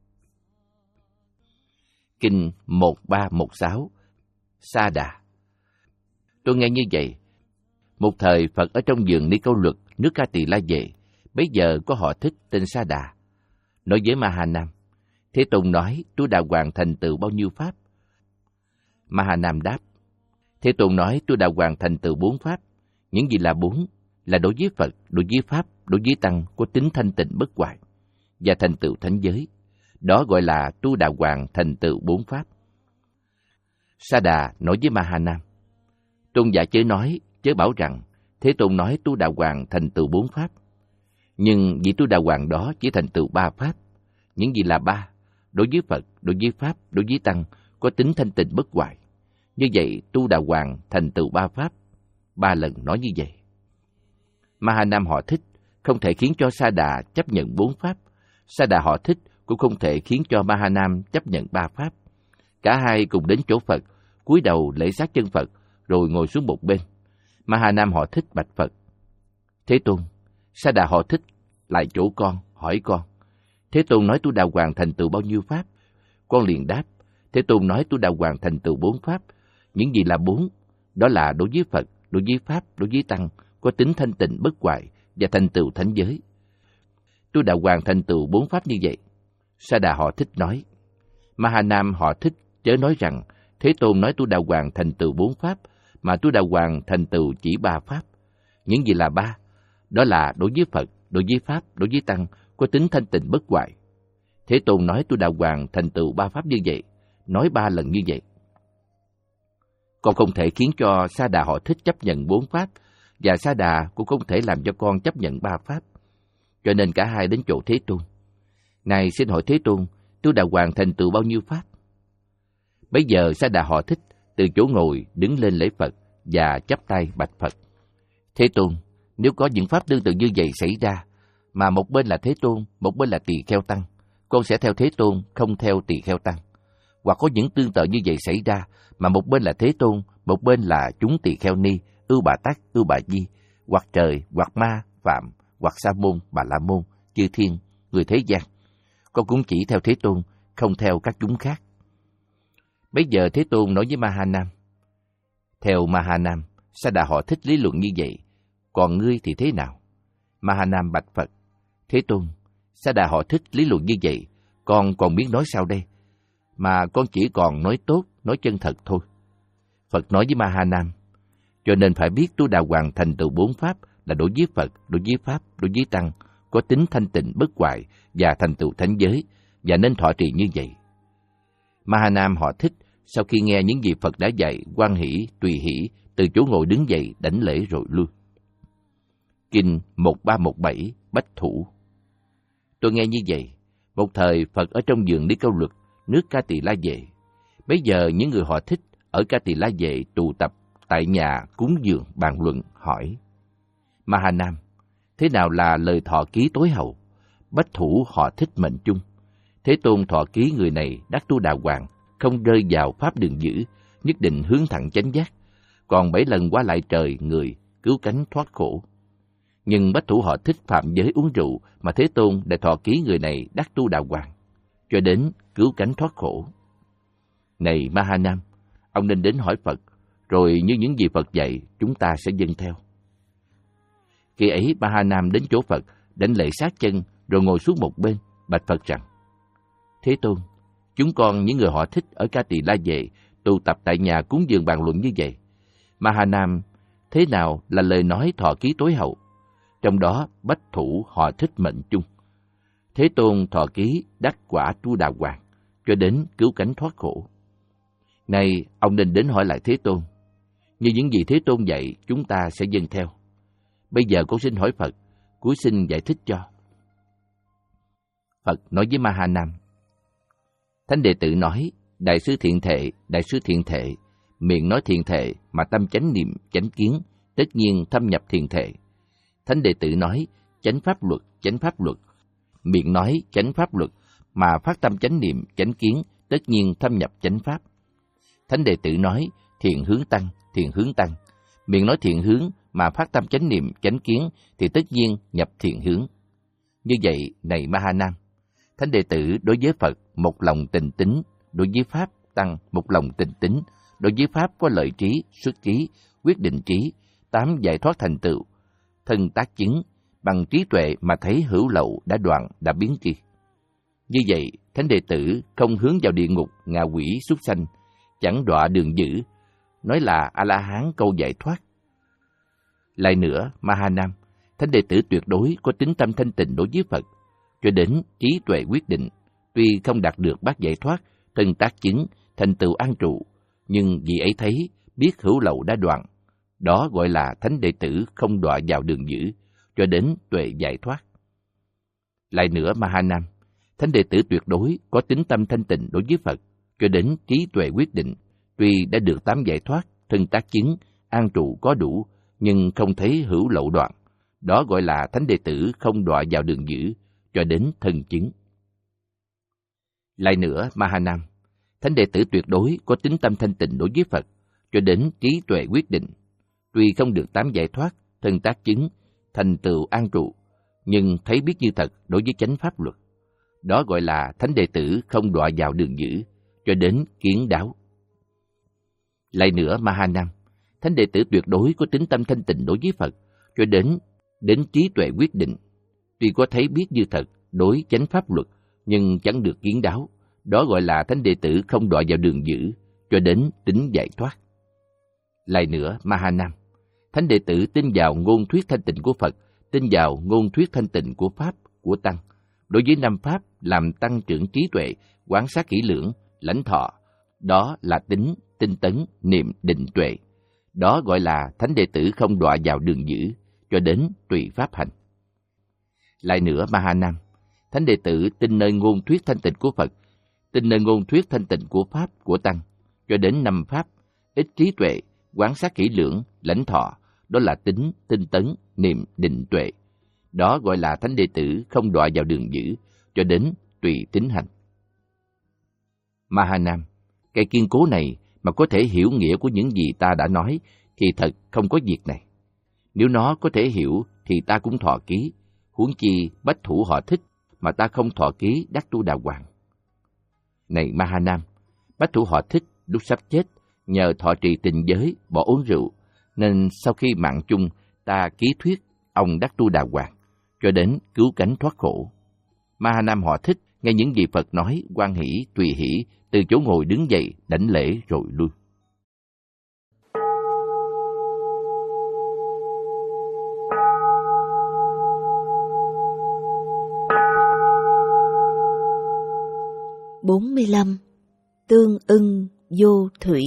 Kinh một ba một sáu Sa Đà. Tôi nghe như vậy. Một thời Phật ở trong vườn Ni Câu Luật, nước Ca Tỳ La Vệ, bấy giờ có họ thích tên Sa Đà. Nói với Mahanam: Thế Tôn nói tôi đã hoàn thành tựu bao nhiêu pháp? Mahanam đáp: Thế Tôn nói tôi đã hoàn thành tựu bốn pháp. Những gì là bốn? Là đối với Phật, đối với Pháp, đối với Tăng có tính thanh tịnh bất hoại và thành tựu thánh giới. Đó gọi là tu đà hoàng thành tựu bốn pháp. Sa Đà nói với Mahanam: Tôn giả chớ nói, chớ bảo rằng Thế Tôn nói tu đà hoàng thành tựu bốn pháp. Nhưng vị tu đà hoàng đó chỉ thành tựu ba pháp. Những gì là ba? Đối với Phật, đối với Pháp, đối với Tăng có tính thanh tịnh bất hoại. Như vậy tu đà hoàng thành tựu ba pháp. Ba lần nói như vậy. Mahanam họ thích không thể khiến cho Sa Đà chấp nhận bốn pháp. Sa Đà họ thích cũng không thể khiến cho Mahanam chấp nhận ba pháp. Cả hai cùng đến chỗ Phật, cúi đầu lễ sát chân Phật, rồi ngồi xuống một bên. Mahanam họ thích bạch Phật: Thế Tôn, Sa Đà họ thích lại chỗ con, hỏi con: Thế Tôn nói tu đà hoàng thành tựu bao nhiêu pháp? Con liền đáp: Thế Tôn nói tu đà hoàng thành tựu bốn pháp. Những gì là bốn? Đó là đối với Phật, đối với Pháp, đối với Tăng có tính thanh tịnh bất hoại và thành tựu thánh giới. Tu đà hoàng thành tựu bốn pháp như vậy. Sa Đà họ thích nói: Mahanam họ thích chớ nói rằng Thế Tôn nói tu đà hoàng thành tựu bốn pháp, mà tu đà hoàng thành tựu chỉ ba pháp. Những gì là ba? Đó là đối với Phật, đối với Pháp, đối với Tăng có tính thanh tịnh bất hoại. Thế Tôn nói tu đà hoàng thành tựu ba pháp như vậy, nói ba lần như vậy. Con không thể khiến cho Sa Đà họ thích chấp nhận bốn pháp, và Sa Đà cũng không thể làm cho con chấp nhận ba pháp. Cho nên cả hai đến chỗ Thế Tôn. Này xin hỏi Thế Tôn, tu đà hoàng thành tựu bao nhiêu pháp? Bấy giờ Sa Đà họ thích từ chỗ ngồi đứng lên lễ Phật và chắp tay bạch Phật: Thế Tôn, nếu có những pháp tương tự như vậy xảy ra, mà một bên là Thế Tôn, một bên là tỳ kheo Tăng, con sẽ theo Thế Tôn, không theo tỳ kheo Tăng. Hoặc có những tương tự như vậy xảy ra, mà một bên là Thế Tôn, một bên là chúng tỳ kheo ni, Ưu Bà Tắc, Ưu Bà Di, hoặc trời, hoặc ma, phạm, hoặc Sa Môn, Bà La Môn, chư thiên, người thế gian, con cũng chỉ theo Thế Tôn, không theo các chúng khác. Bấy giờ Thế Tôn nói với Mahanam: Theo Mahanam, Sa Đà họ thích lý luận như vậy, còn ngươi thì thế nào? Mahanam bạch Phật: Thế Tôn, Sa Đà họ thích lý luận như vậy, con còn biết nói sao đây? Mà con chỉ còn nói tốt, nói chân thật thôi. Phật nói với Mahanam: Cho nên phải biết tu đà hoàng thành tựu bốn pháp là đối với Phật, đối với Pháp, đối với Tăng có tính thanh tịnh bất hoại và thành tựu thánh giới, và nên thọ trì như vậy. Mahanam họ Thích sau khi nghe những gì Phật đã dạy, hoan hỷ, tùy hỷ, từ chỗ ngồi đứng dậy, đảnh lễ rồi lui. Kinh một ba một bảy Bách Thủ. Tôi nghe như vậy, một thời Phật ở trong vườn Đi Câu Luật, nước Ca Tỳ La Vệ. Bây giờ những người họ Thích ở Ca Tỳ La Vệ tụ tập tại nhà cúng dường bàn luận hỏi: Mahanam, thế nào là lời thọ ký tối hậu? Bách Thủ họ Thích mệnh chung. Thế Tôn thọ ký người này đắc tu đà hoàng, không rơi vào pháp đường dữ, nhất định hướng thẳng chánh giác, còn bảy lần qua lại trời người, cứu cánh thoát khổ. Nhưng Bách Thủ họ Thích phạm giới uống rượu, mà Thế Tôn đã thọ ký người này đắc tu đà hoàng, cho đến cứu cánh thoát khổ. Này Mahanam, ông nên đến hỏi Phật, rồi như những gì Phật dạy, chúng ta sẽ dâng theo. Khi ấy Mahanam đến chỗ Phật, đảnh lễ sát chân, rồi ngồi xuống một bên, bạch Phật rằng: Thế Tôn, chúng con những người họ Thích ở Ca Tỳ La Vệ tụ tập tại nhà cúng dường bàn luận như vậy. Mahanam, thế nào là lời nói thọ ký tối hậu? Trong đó Bách Thủ họ Thích mệnh chung. Thế Tôn thọ ký đắc quả tu đà hoàng, cho đến cứu cánh thoát khổ. Này, ông nên đến hỏi lại Thế Tôn. Như những gì Thế Tôn dạy, chúng ta sẽ dâng theo. Bây giờ con xin hỏi Phật, cuối xin giải thích cho. Phật nói với Mahanam: Thánh đệ tử nói: Đại sư thiện thệ, đại sư thiện thệ, miệng nói thiện thệ mà tâm chánh niệm, chánh kiến, tất nhiên thâm nhập thiện thệ. Thánh đệ tử nói: Chánh pháp luật, chánh pháp luật, miệng nói chánh pháp luật mà phát tâm chánh niệm, chánh kiến, tất nhiên thâm nhập chánh pháp. Thánh đệ tử nói: Thiện hướng tăng, thiện hướng tăng, miệng nói thiện hướng mà phát tâm chánh niệm, chánh kiến, thì tất nhiên nhập thiện hướng. Như vậy, này Mahanam, thánh đệ tử đối với Phật một lòng tình tín, đối với Pháp tăng một lòng tình tín, đối với Pháp có lợi trí, xuất trí, quyết định trí, tám giải thoát thành tựu, thân tác chứng, bằng trí tuệ mà thấy hữu lậu đã đoạn, đã biến tri. Như vậy, thánh đệ tử không hướng vào địa ngục, ngạ quỷ, súc sanh, chẳng đọa đường dữ, nói là A-la-hán câu giải thoát. Lại nữa, Mahanam, thánh đệ tử tuyệt đối có tính tâm thanh tịnh đối với Phật, cho đến trí tuệ quyết định, tuy không đạt được bát giải thoát, thân tác chứng, thành tựu an trụ, nhưng vì ấy thấy, biết hữu lậu đã đoạn. Đó gọi là thánh đệ tử không đọa vào đường dữ, cho đến tuệ giải thoát. Lại nữa Mahanam, thánh đệ tử tuyệt đối có tính tâm thanh tịnh đối với Phật, cho đến trí tuệ quyết định, tuy đã được tám giải thoát, thân tác chứng, an trụ có đủ, nhưng không thấy hữu lậu đoạn. Đó gọi là thánh đệ tử không đọa vào đường dữ, cho đến thân chứng. Lại nữa Mahanam, thánh đệ tử tuyệt đối có tính tâm thanh tịnh đối với Phật, cho đến trí tuệ quyết định, tuy không được tám giải thoát, thân tác chứng, thành tựu an trụ, nhưng thấy biết như thật đối với chánh pháp luật. Đó gọi là thánh đệ tử không đọa vào đường dữ, cho đến kiến đáo. Lại nữa Mahanam, thánh đệ tử tuyệt đối có tính tâm thanh tịnh đối với Phật, cho đến đến trí tuệ quyết định, tuy có thấy biết như thật đối chánh pháp luật, nhưng chẳng được kiến đáo. Đó gọi là thánh đệ tử không đọa vào đường dữ, cho đến tính giải thoát. Lại nữa Mahanam, thánh đệ tử tin vào ngôn thuyết thanh tịnh của Phật, tin vào ngôn thuyết thanh tịnh của Pháp, của Tăng. Đối với năm Pháp làm tăng trưởng trí tuệ, quán sát kỹ lưỡng, lãnh thọ, đó là tính, tinh tấn, niệm, định tuệ. Đó gọi là thánh đệ tử không đọa vào đường dữ, cho đến tùy pháp hành. Lại nữa Mahanam, thánh đệ tử tin nơi ngôn thuyết thanh tịnh của Phật, tin nơi ngôn thuyết thanh tịnh của Pháp, của Tăng, cho đến năm Pháp, ít trí tuệ, quán sát kỹ lưỡng, lãnh thọ, đó là tính, tinh tấn, niệm, định tuệ. Đó gọi là thánh đệ tử không đọa vào đường dữ, cho đến tùy tín hành. Mahanam, cái kiên cố này mà có thể hiểu nghĩa của những gì ta đã nói, thì thật không có việc này. Nếu nó có thể hiểu, thì ta cũng thọ ký, huống chi Bách Thủ họ Thích, mà ta không thọ ký đắc tu đà hoàng. Này Mahanam, Bách Thủ họ Thích lúc sắp chết, nhờ thọ trì tình giới, bỏ uống rượu, nên sau khi mạng chung, ta ký thuyết ông đắc tu đà hoàng, cho đến cứu cánh thoát khổ. Mahanam họ Thích nghe những gì Phật nói, hoan hỷ, tùy hỷ, từ chỗ ngồi đứng dậy, đảnh lễ rồi lui.
bốn mươi lăm. tương ưng vô thủy.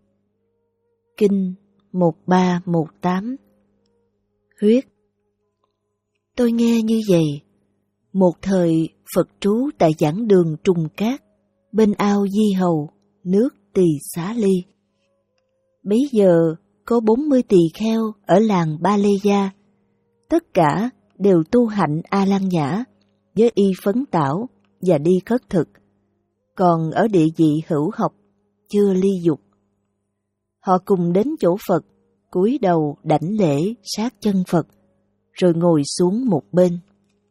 Kinh một ba một tám. Huyết. Tôi nghe như vậy, một thời Phật trú tại giảng đường Trùng Cát, bên ao Di Hầu, nước Tỳ Xá Ly. Bấy giờ có bốn mươi tỳ kheo ở làng Ba Lê Gia, tất cả đều tu hạnh A Lăng Nhã với y phấn tảo và đi khất thực, còn ở địa vị hữu học chưa ly dục. Họ cùng đến chỗ Phật, cúi đầu đảnh lễ sát chân Phật, rồi ngồi xuống một bên.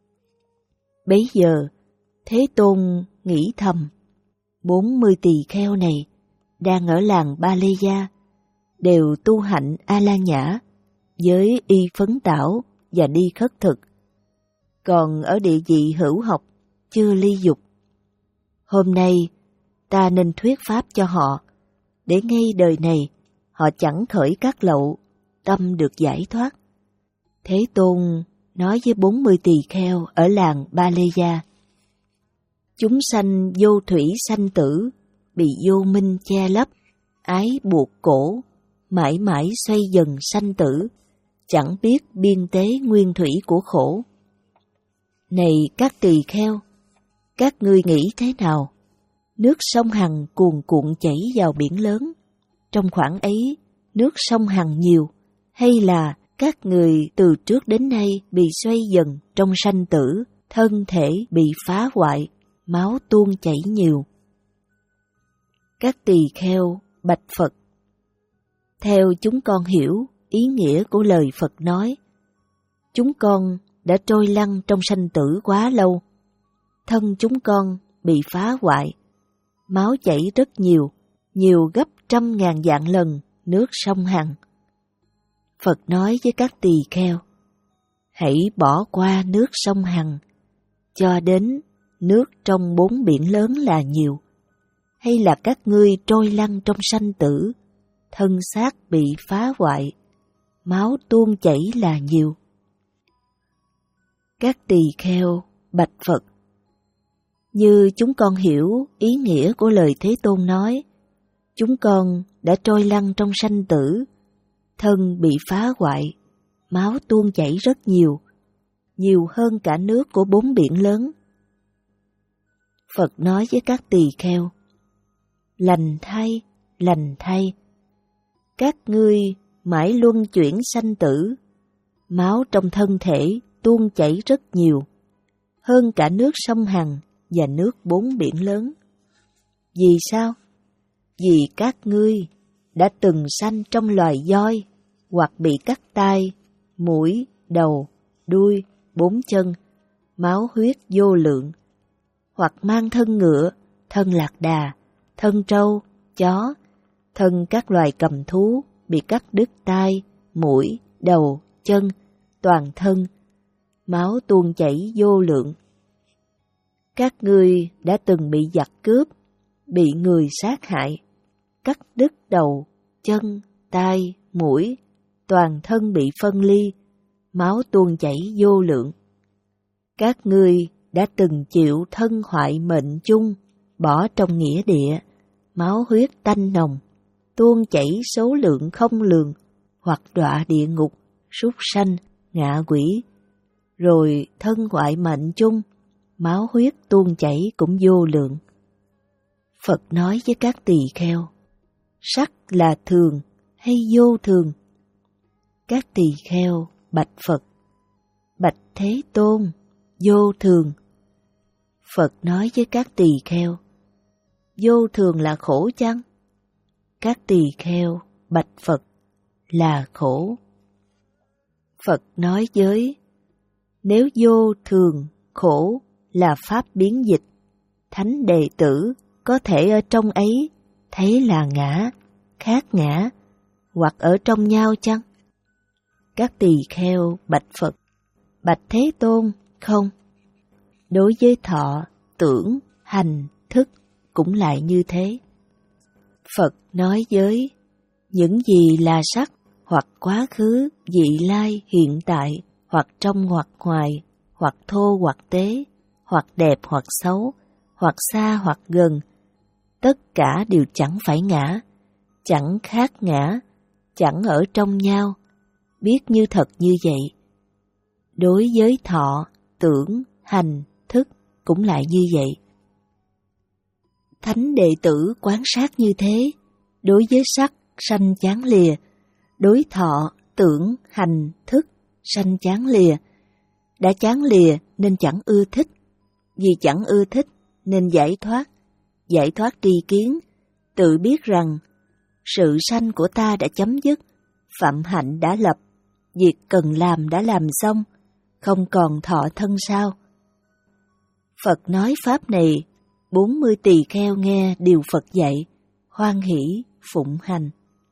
Bấy giờ Thế Tôn nghĩ thầm, bốn mươi tỳ kheo này đang ở làng Ba Lê Gia, đều tu hạnh A La Nhã với y phấn tảo và đi khất thực, còn ở địa vị hữu học chưa ly dục. Hôm nay ta nên thuyết pháp cho họ, để ngay đời này họ chẳng khởi các lậu, tâm được giải thoát. Thế Tôn nói với bốn mươi tỳ kheo ở làng Ba Lê Gia: chúng sanh vô thủy sanh tử, bị vô minh che lấp, ái buộc cổ, mãi mãi xoay dần sanh tử, chẳng biết biên tế nguyên thủy của khổ. Này các tỳ kheo, các ngươi nghĩ thế nào? Nước sông Hằng cuồn cuộn chảy vào biển lớn, trong khoảng ấy nước sông Hằng nhiều, hay là các người từ trước đến nay bị xoay dần trong sanh tử, thân thể bị phá hoại, máu tuôn chảy nhiều? Các tỳ kheo bạch Phật: theo chúng con hiểu ý nghĩa của lời Phật nói, chúng con đã trôi lăn trong sanh tử quá lâu, thân chúng con bị phá hoại, máu chảy rất nhiều, nhiều gấp trăm ngàn vạn lần nước sông Hằng. Phật nói với các tỳ kheo: hãy bỏ qua nước sông Hằng, cho đến nước trong bốn biển lớn là nhiều, hay là các ngươi trôi lăn trong sanh tử, thân xác bị phá hoại, máu tuôn chảy là nhiều? Các tỳ kheo bạch Phật: như chúng con hiểu ý nghĩa của lời Thế Tôn nói, chúng con đã trôi lăn trong sanh tử, thân bị phá hoại, máu tuôn chảy rất nhiều, nhiều hơn cả nước của bốn biển lớn. Phật nói với các tỳ kheo: lành thay, lành thay, các ngươi mãi luân chuyển sanh tử, máu trong thân thể tuôn chảy rất nhiều, hơn cả nước sông Hằng và nước bốn biển lớn. Vì sao? Vì các ngươi đã từng sanh trong loài voi, hoặc bị cắt tai, mũi, đầu, đuôi, bốn chân, máu huyết vô lượng, hoặc mang thân ngựa, thân lạc đà, thân trâu, chó, thân các loài cầm thú, bị cắt đứt tai, mũi, đầu, chân, toàn thân, máu tuôn chảy vô lượng. Các ngươi đã từng bị giặc cướp, bị người sát hại, cắt đứt đầu, chân, tai, mũi, toàn thân bị phân ly, máu tuôn chảy vô lượng. Các ngươi đã từng chịu thân hoại mệnh chung, bỏ trong nghĩa địa, máu huyết tanh nồng, tuôn chảy số lượng không lường, hoặc đọa địa ngục, súc sanh, ngạ quỷ. Rồi thân hoại mệnh chung, máu huyết tuôn chảy cũng vô lượng. Phật nói với các tỳ kheo: sắc là thường hay vô thường? Các tỳ kheo bạch Phật: bạch Thế Tôn, vô thường. Phật nói với các tỳ kheo: vô thường là khổ chăng? Các tỳ kheo bạch Phật: là khổ. Phật nói với: nếu vô thường, khổ là pháp biến dịch, thánh đệ tử có thể ở trong ấy thấy là ngã, khác ngã, hoặc ở trong nhau chăng? Các tỳ kheo bạch Phật: bạch Thế Tôn, không. Đối với thọ, tưởng, hành, thức cũng lại như thế. Phật nói với: những gì là sắc, hoặc quá khứ, vị lai, hiện tại, hoặc trong hoặc ngoài, hoặc thô hoặc tế, hoặc đẹp hoặc xấu, hoặc xa hoặc gần, tất cả đều chẳng phải ngã, chẳng khác ngã, chẳng ở trong nhau, biết như thật như vậy. Đối với thọ, tưởng, hành, thức cũng lại như vậy. Thánh đệ tử quán sát như thế, đối với sắc sanh chán lìa, đối thọ, tưởng, hành, thức sanh chán lìa. Đã chán lìa nên chẳng ưa thích, vì chẳng ưa thích nên giải thoát, giải thoát tri kiến, tự biết rằng sự sanh của ta đã chấm dứt, phạm hạnh đã lập, việc cần làm đã làm xong, không còn thọ thân sao. Phật nói pháp này, bốn mươi tỳ kheo nghe điều Phật dạy, hoan hỷ phụng hành.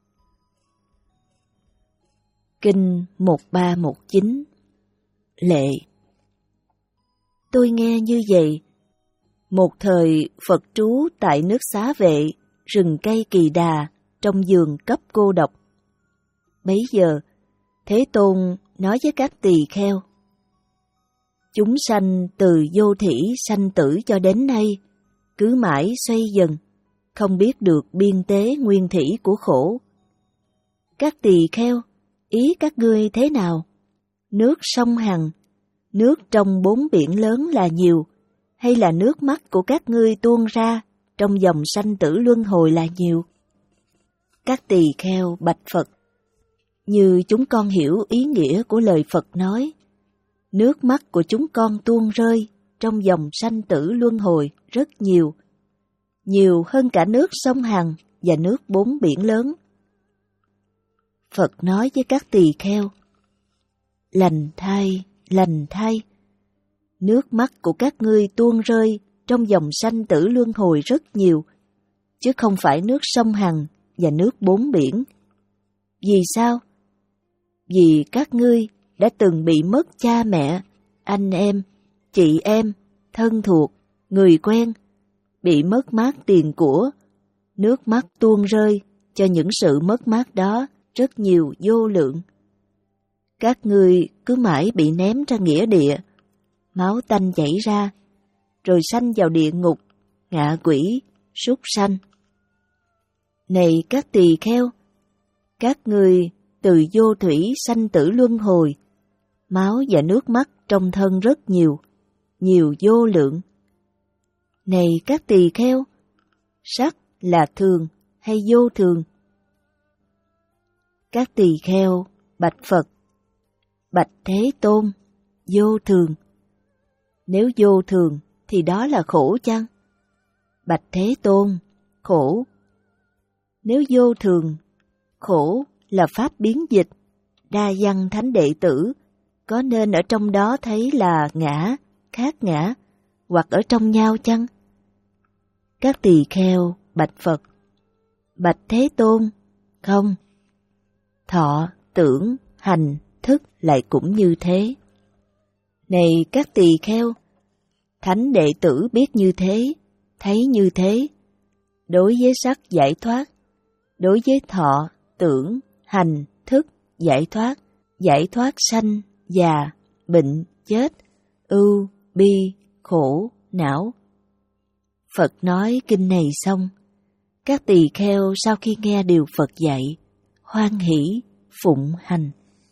Kinh một ba một chín. Lệ. Tôi nghe như vậy. Một thời Phật trú tại nước Xá Vệ, rừng cây Kỳ Đà, trong vườn cấp cô độc. Bấy giờ, Thế Tôn nói với các tỳ kheo: chúng sanh từ vô thỉ sanh tử cho đến nay, cứ mãi xoay dần, không biết được biên tế nguyên thủy của khổ. Các tỳ kheo, ý các ngươi thế nào? Nước sông Hằng, nước trong bốn biển lớn là nhiều, hay là nước mắt của các ngươi tuôn ra trong dòng sanh tử luân hồi là nhiều? Các tỳ kheo bạch Phật: như chúng con hiểu ý nghĩa của lời Phật nói, nước mắt của chúng con tuôn rơi trong dòng sanh tử luân hồi rất nhiều, nhiều hơn cả nước sông Hằng và nước bốn biển lớn. Phật nói với các tỳ kheo: lành thay, lành thay, nước mắt của các ngươi tuôn rơi trong dòng sanh tử luân hồi rất nhiều, chứ không phải nước sông Hằng và nước bốn biển. Vì sao? Vì các ngươi đã từng bị mất cha mẹ, anh em, chị em, thân thuộc, người quen, bị mất mát tiền của, nước mắt tuôn rơi cho những sự mất mát đó rất nhiều vô lượng. Các ngươi cứ mãi bị ném ra nghĩa địa, máu tanh chảy ra, rồi sanh vào địa ngục, ngạ quỷ, súc sanh. Này các tỳ kheo, các ngươi từ vô thủy sanh tử luân hồi, máu và nước mắt trong thân rất nhiều, nhiều vô lượng. Này các tỳ kheo, sắc là thường hay vô thường? Các tỳ kheo bạch Phật: bạch Thế Tôn, vô thường. Nếu vô thường thì đó là khổ chăng? Bạch Thế Tôn, khổ. Nếu vô thường, khổ là pháp biến dịch, đa văn thánh đệ tử, có nên ở trong đó thấy là ngã, khác ngã, hoặc ở trong nhau chăng? Các tỳ kheo bạch Phật: bạch Thế Tôn, không. Thọ, tưởng, hành, thức lại cũng như thế. Này các tỳ kheo, thánh đệ tử biết như thế, thấy như thế. Đối với sắc giải thoát, đối với thọ, tưởng, hành, thức giải thoát, giải thoát sanh, già, bệnh, chết, ưu, bi, khổ, não. Phật nói kinh này xong, các tỳ kheo sau khi nghe điều Phật dạy, hoan hỷ phụng hành.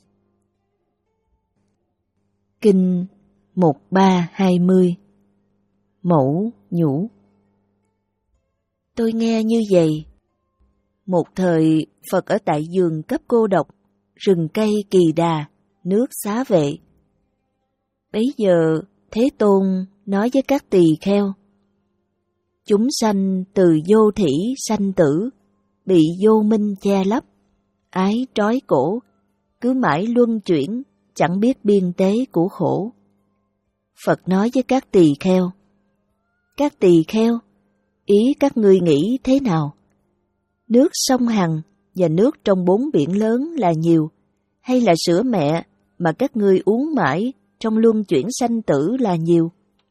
Kinh một ba hai mươi. Mẫu nhũ. Tôi nghe như vậy. Một thời Phật ở tại vườn cấp cô độc, rừng cây Kỳ Đà, nước Xá Vệ. Bấy giờ Thế Tôn nói với các tỳ kheo: chúng sanh từ vô thỉ sanh tử, bị vô minh che lấp, ái trói cổ, cứ mãi luân chuyển, chẳng biết biên tế của khổ. Phật nói với các tỳ kheo: các tỳ kheo, ý các ngươi nghĩ thế nào? Nước sông Hằng và nước trong bốn biển lớn là nhiều, hay là sữa mẹ mà các ngươi uống mãi trong luân chuyển sanh tử là nhiều?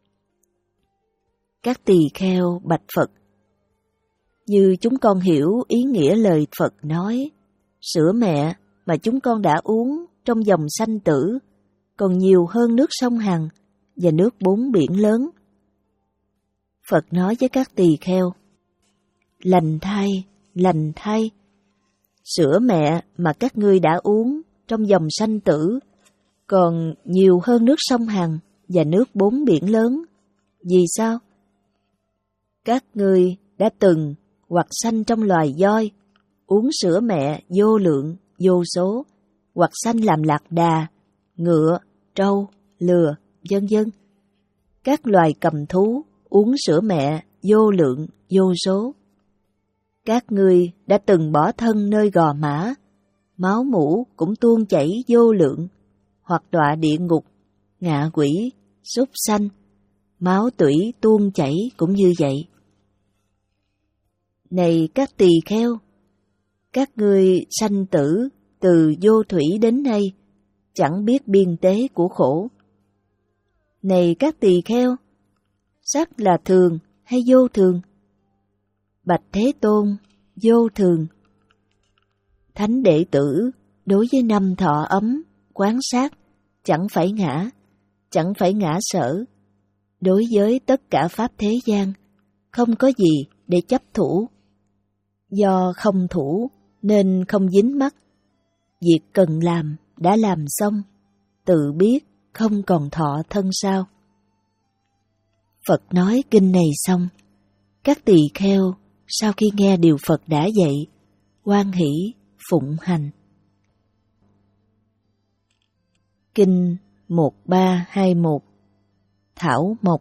Các tỳ kheo bạch Phật: như chúng con hiểu ý nghĩa lời Phật nói, sữa mẹ mà chúng con đã uống trong dòng sanh tử còn nhiều hơn nước sông Hằng và nước bốn biển lớn. Phật nói với các tỳ kheo: lành thay, lành thay. Sữa mẹ mà các ngươi đã uống trong dòng sanh tử còn nhiều hơn nước sông Hằng và nước bốn biển lớn. Vì sao? Các ngươi đã từng hoặc sanh trong loài voi, uống sữa mẹ vô lượng, vô số, hoặc sanh làm lạc đà, ngựa, trâu, lừa, vân vân. Các loài cầm thú uống sữa mẹ vô lượng, vô số. Các ngươi đã từng bỏ thân nơi gò mã, máu mủ cũng tuôn chảy vô lượng, hoặc đọa địa ngục, ngạ quỷ, súc sanh, máu tủy tuôn chảy cũng như vậy. Này các tỳ kheo, các ngươi sanh tử từ vô thủy đến nay, chẳng biết biên tế của khổ. Này các tỳ kheo, sắc là thường hay vô thường? Bạch Thế Tôn, vô thường. Thánh đệ tử đối với năm thọ ấm, quán sát, chẳng phải ngã, chẳng phải ngã sở. Đối với tất cả pháp thế gian, không có gì để chấp thủ. Do không thủ nên không dính mắc. Việc cần làm đã làm xong, tự biết không còn thọ thân sao. Phật nói kinh này xong, các tỳ kheo sau khi nghe điều Phật đã dạy, hoan hỷ phụng hành. Kinh một ba hai mốt. Thảo Mộc.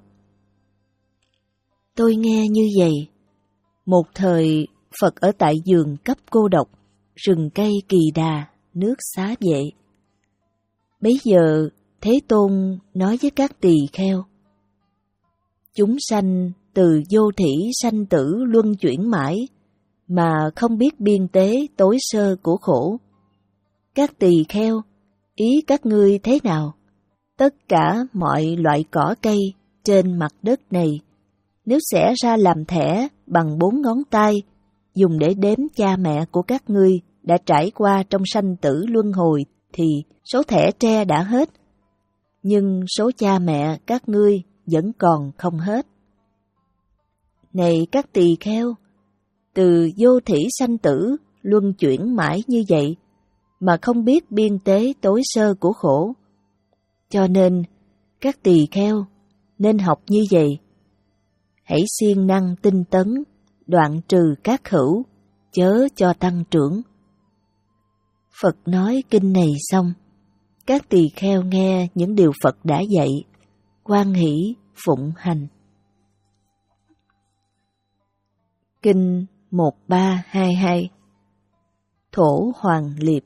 Tôi nghe như vậy, một thời Phật ở tại vườn cấp cô độc, rừng cây Kỳ Đà, nước Xá Vệ. Bấy giờ Thế Tôn nói với các tỳ kheo: chúng sanh từ vô thỉ sanh tử luân chuyển mãi, mà không biết biên tế tối sơ của khổ. Các tỳ kheo, ý các ngươi thế nào? Tất cả mọi loại cỏ cây trên mặt đất này, nếu xẻ ra làm thẻ bằng bốn ngón tay, dùng để đếm cha mẹ của các ngươi đã trải qua trong sanh tử luân hồi, thì số thẻ tre đã hết. Nhưng số cha mẹ các ngươi vẫn còn không hết. Này các tỳ kheo, từ vô thỉ sanh tử luân chuyển mãi như vậy, mà không biết biên tế tối sơ của khổ. Cho nên, các tỳ kheo nên học như vậy. Hãy siêng năng tinh tấn, đoạn trừ các hữu, chớ cho tăng trưởng. Phật nói kinh này xong, các tỳ kheo nghe những điều Phật đã dạy, hoan hỷ phụng hành. Kinh một ba hai hai. Thổ Hoàng Liệp.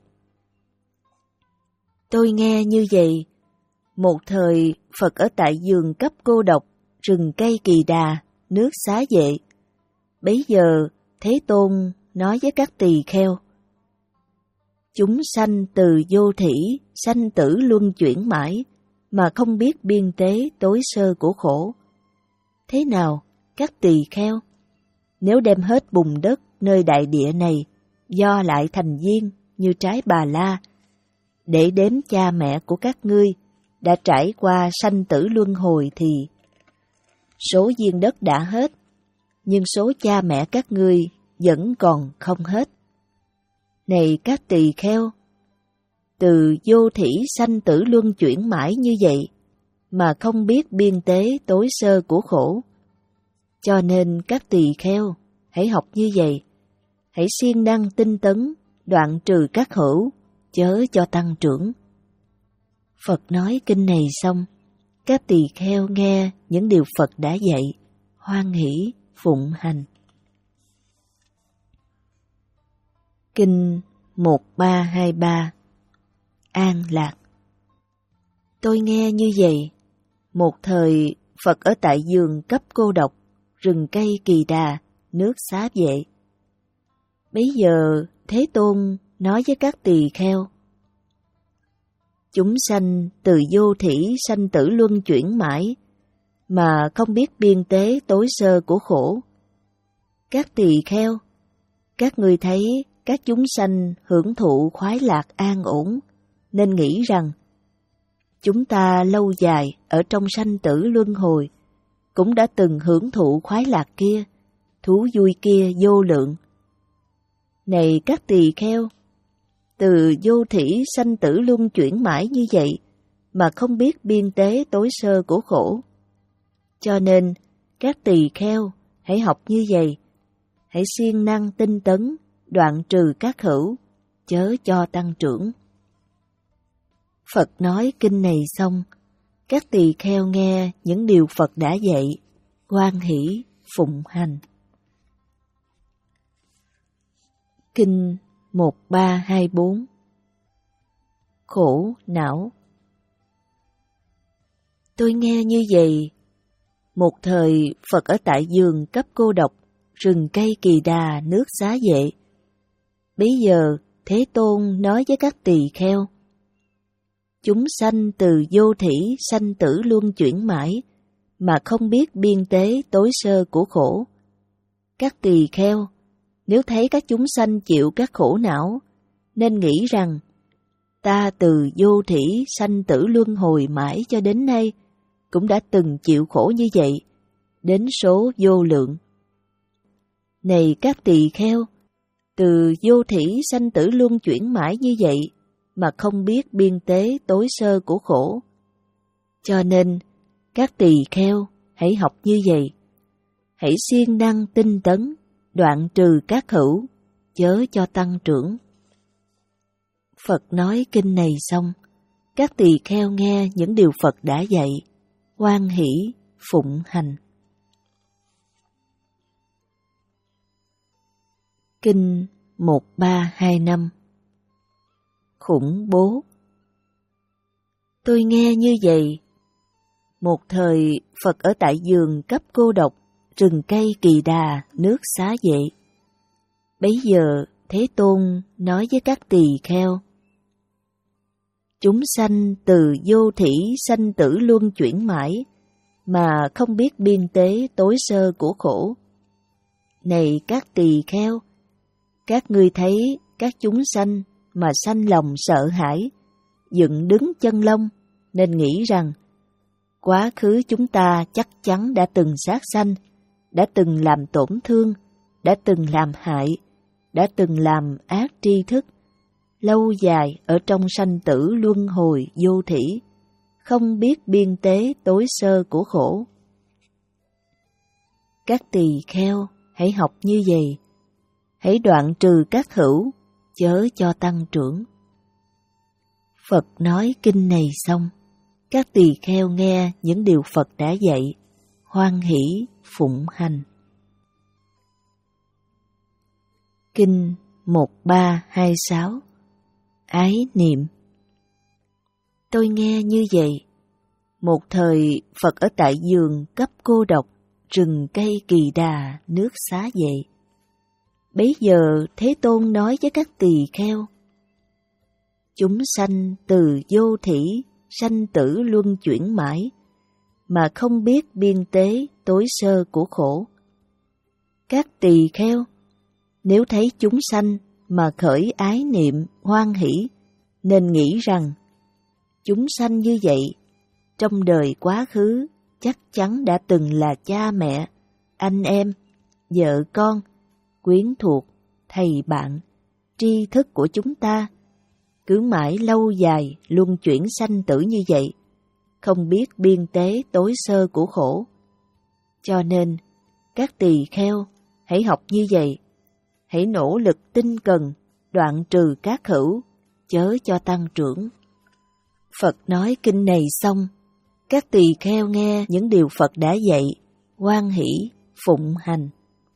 Tôi nghe như vậy, một thời Phật ở tại vườn cấp cô độc, rừng cây Kỳ Đà, nước Xá Vệ. Bấy giờ Thế Tôn nói với các tỳ kheo: chúng sanh từ vô thỉ sanh tử luân chuyển mãi, mà không biết biên tế tối sơ của khổ. Thế nào các tỳ kheo? Nếu đem hết bùn đất nơi đại địa này do lại thành viên như trái bà la, để đếm cha mẹ của các ngươi đã trải qua sanh tử luân hồi, thì số viên đất đã hết, nhưng số cha mẹ các ngươi vẫn còn không hết. Này các tỳ kheo, từ vô thỉ sanh tử luân chuyển mãi như vậy, mà không biết biên tế tối sơ của khổ. Cho nên các tỳ kheo, hãy học như vậy, hãy siêng năng tinh tấn, đoạn trừ các hữu, chớ cho tăng trưởng. Phật nói kinh này xong, các tỳ kheo nghe những điều Phật đã dạy, hoan hỷ phụng hành. Kinh một ba hai ba. An Lạc. Tôi nghe như vậy, một thời Phật ở tại vườn cấp cô độc, rừng cây Kỳ Đà, nước Xá Vệ. Bấy giờ Thế Tôn nói với các tỳ kheo: chúng sanh từ vô thỉ sanh tử luân chuyển mãi, mà không biết biên tế tối sơ của khổ. Các tỳ kheo, các ngươi thấy các chúng sanh hưởng thụ khoái lạc an ổn, nên nghĩ rằng chúng ta lâu dài ở trong sanh tử luân hồi cũng đã từng hưởng thụ khoái lạc kia, thú vui kia vô lượng. Này các tỳ kheo, từ vô thỉ sanh tử luân chuyển mãi như vậy mà không biết biên tế tối sơ của khổ. Cho nên, các tỳ kheo hãy học như vậy, hãy siêng năng tinh tấn, đoạn trừ các hữu, chớ cho tăng trưởng. Phật nói kinh này xong, các tỳ kheo nghe những điều Phật đã dạy, hoan hỷ phụng hành. Kinh một ba hai bốn. Khổ não. Tôi nghe như vậy, một thời Phật ở tại giường cấp cô độc, rừng cây Kỳ Đà, nước Xá Vệ. Bấy giờ Thế Tôn nói với các tỳ kheo: chúng sanh từ vô thỉ sanh tử luân chuyển mãi, mà không biết biên tế tối sơ của khổ. Các tỳ kheo, nếu thấy các chúng sanh chịu các khổ não, nên nghĩ rằng, ta từ vô thỉ sanh tử luân hồi mãi cho đến nay, cũng đã từng chịu khổ như vậy, đến số vô lượng. Này các tỳ kheo, từ vô thỉ sanh tử luân chuyển mãi như vậy, mà không biết biên tế tối sơ của khổ. Cho nên, các tỳ kheo hãy học như vậy, hãy siêng năng tinh tấn, đoạn trừ các hữu, chớ cho tăng trưởng. Phật nói kinh này xong, các tỳ kheo nghe những điều Phật đã dạy, hoan hỷ phụng hành. Kinh một ba hai năm. Khủng bố. Tôi nghe như vậy, một thời Phật ở tại giường cấp cô độc, rừng cây Kỳ Đà, nước Xá Vệ. Bấy giờ Thế Tôn nói với các tỳ kheo: chúng sanh từ vô thỉ sanh tử luân chuyển mãi, mà không biết biên tế tối sơ của khổ. Này các tỳ kheo, các ngươi thấy các chúng sanh mà sanh lòng sợ hãi, dựng đứng chân lông, nên nghĩ rằng quá khứ chúng ta chắc chắn đã từng sát sanh, đã từng làm tổn thương, đã từng làm hại, đã từng làm ác tri thức, lâu dài ở trong sanh tử luân hồi vô thỉ, không biết biên tế tối sơ của khổ. Các tỳ kheo hãy học như vậy, hãy đoạn trừ các hữu, chớ cho tăng trưởng. Phật nói kinh này xong, các tỳ kheo nghe những điều Phật đã dạy, hoan hỷ phụng hành. Kinh một ba hai sáu. Ái niệm. Tôi nghe như vậy, một thời Phật ở tại giường cấp cô độc, rừng cây Kỳ Đà, nước Xá Vệ. Bấy giờ Thế Tôn nói với các tỳ kheo: chúng sanh từ vô thỉ sanh tử luân chuyển mãi, mà không biết biên tế tối sơ của khổ. Các tỳ kheo, nếu thấy chúng sanh mà khởi ái niệm hoan hỷ, nên nghĩ rằng chúng sanh như vậy trong đời quá khứ chắc chắn đã từng là cha mẹ, anh em, vợ con, quyến thuộc, thầy bạn, tri thức của chúng ta, cứ mãi lâu dài luân chuyển sanh tử như vậy, không biết biên tế tối sơ của khổ. Cho nên, các tỳ kheo hãy học như vậy, hãy nỗ lực tinh cần, đoạn trừ các hữu, chớ cho tăng trưởng. Phật nói kinh này xong, các tỳ kheo nghe những điều Phật đã dạy, hoan hỷ phụng hành.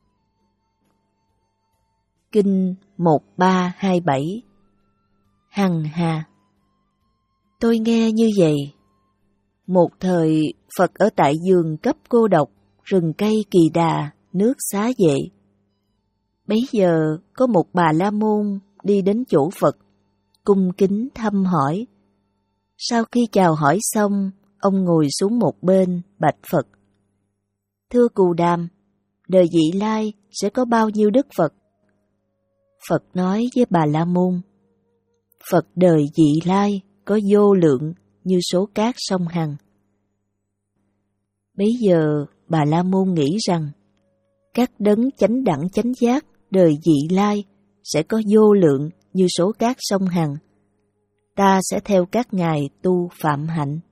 Kinh một ba hai bảy. Hằng hà. Tôi nghe như vậy, một thời Phật ở tại giường cấp cô độc, rừng cây Kỳ Đà, nước Xá Vệ. Bấy giờ có một bà la môn đi đến chỗ Phật, cung kính thăm hỏi. Sau khi chào hỏi xong, ông ngồi xuống một bên bạch Phật: thưa Cù Đàm, đời vị lai sẽ có bao nhiêu đức Phật? Phật nói với bà la môn: Phật đời vị lai có vô lượng như số cát sông Hằng. Bấy giờ bà la môn nghĩ rằng, các đấng chánh đẳng chánh giác đời vị lai sẽ có vô lượng như số cát sông Hằng. Ta sẽ theo các ngài tu phạm hạnh.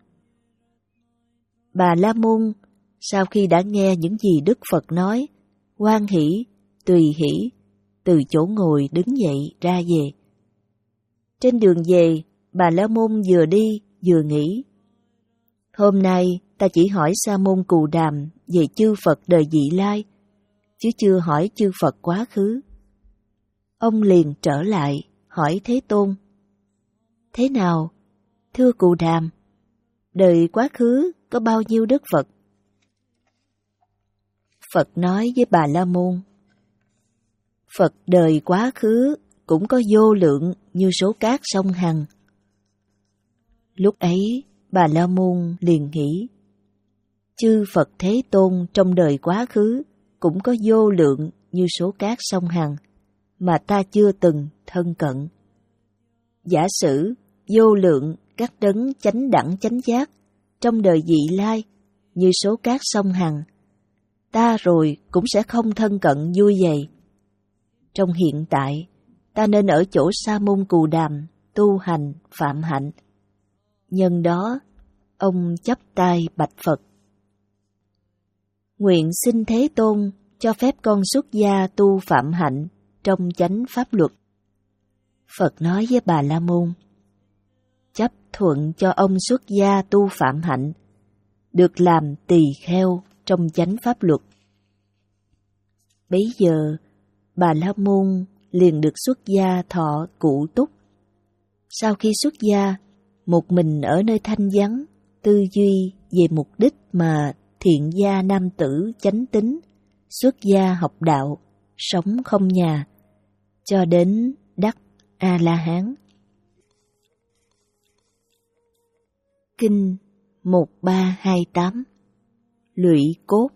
Bà La Môn sau khi đã nghe những gì Đức Phật nói, hoan hỷ, tùy hỷ, từ chỗ ngồi đứng dậy ra về. Trên đường về, bà La Môn vừa đi vừa nghĩ. Hôm nay ta chỉ hỏi Sa môn Cù Đàm về chư Phật đời vị lai, chứ chưa hỏi chư Phật quá khứ. Ông liền trở lại hỏi Thế Tôn. Thế nào, thưa Cù Đàm, đời quá khứ có bao nhiêu Đức Phật? Phật nói với bà La Môn, Phật đời quá khứ cũng có vô lượng như số cát sông Hằng. Lúc ấy, bà La Môn liền nghĩ, chư Phật Thế Tôn trong đời quá khứ cũng có vô lượng như số cát sông Hằng, mà ta chưa từng thân cận. Giả sử vô lượng các đấng chánh đẳng chánh giác trong đời vị lai như số cát sông Hằng, ta rồi cũng sẽ không thân cận vui vậy. Trong hiện tại, ta nên ở chỗ Sa môn Cù Đàm tu hành phạm hạnh. Nhân đó, ông chắp tay bạch Phật. Nguyện xin Thế Tôn cho phép con xuất gia tu phạm hạnh trong chánh pháp luật. Phật nói với bà La Môn, chấp thuận cho ông xuất gia tu phạm hạnh, được làm tỳ kheo trong chánh pháp luật. Bấy giờ, bà La Môn liền được xuất gia thọ cụ túc. Sau khi xuất gia, một mình ở nơi thanh vắng, tư duy về mục đích mà thiện gia nam tử chánh tín, xuất gia học đạo, sống không nhà, cho đến đắc A-la-hán. Kinh một ba hai tám Lụy cốt.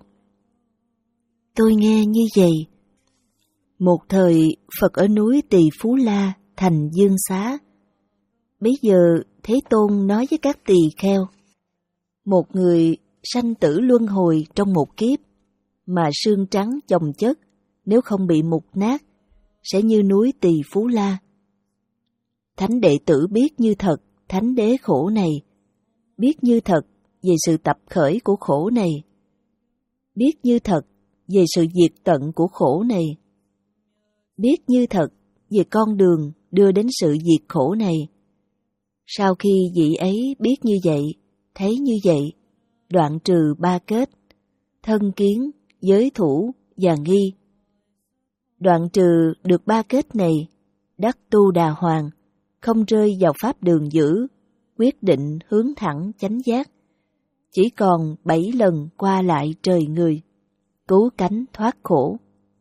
Tôi nghe như vậy. Một thời Phật ở núi Tỳ Phú La thành Dương Xá. Bấy giờ Thế Tôn nói với các tỳ kheo, một người sanh tử luân hồi trong một kiếp, mà xương trắng chồng chất, nếu không bị mục nát, sẽ như núi Tỳ Phú La. Thánh đệ tử biết như thật thánh đế khổ này, biết như thật về sự tập khởi của khổ này, biết như thật về sự diệt tận của khổ này, biết như thật về con đường đưa đến sự diệt khổ này. Sau khi vị ấy biết như vậy, thấy như vậy, đoạn trừ ba kết, thân kiến, giới thủ và nghi. Đoạn trừ được ba kết này, đắc tu đà hoàng, không rơi vào pháp đường dữ, quyết định hướng thẳng chánh giác, chỉ còn bảy lần qua lại trời người, cứu cánh thoát khổ.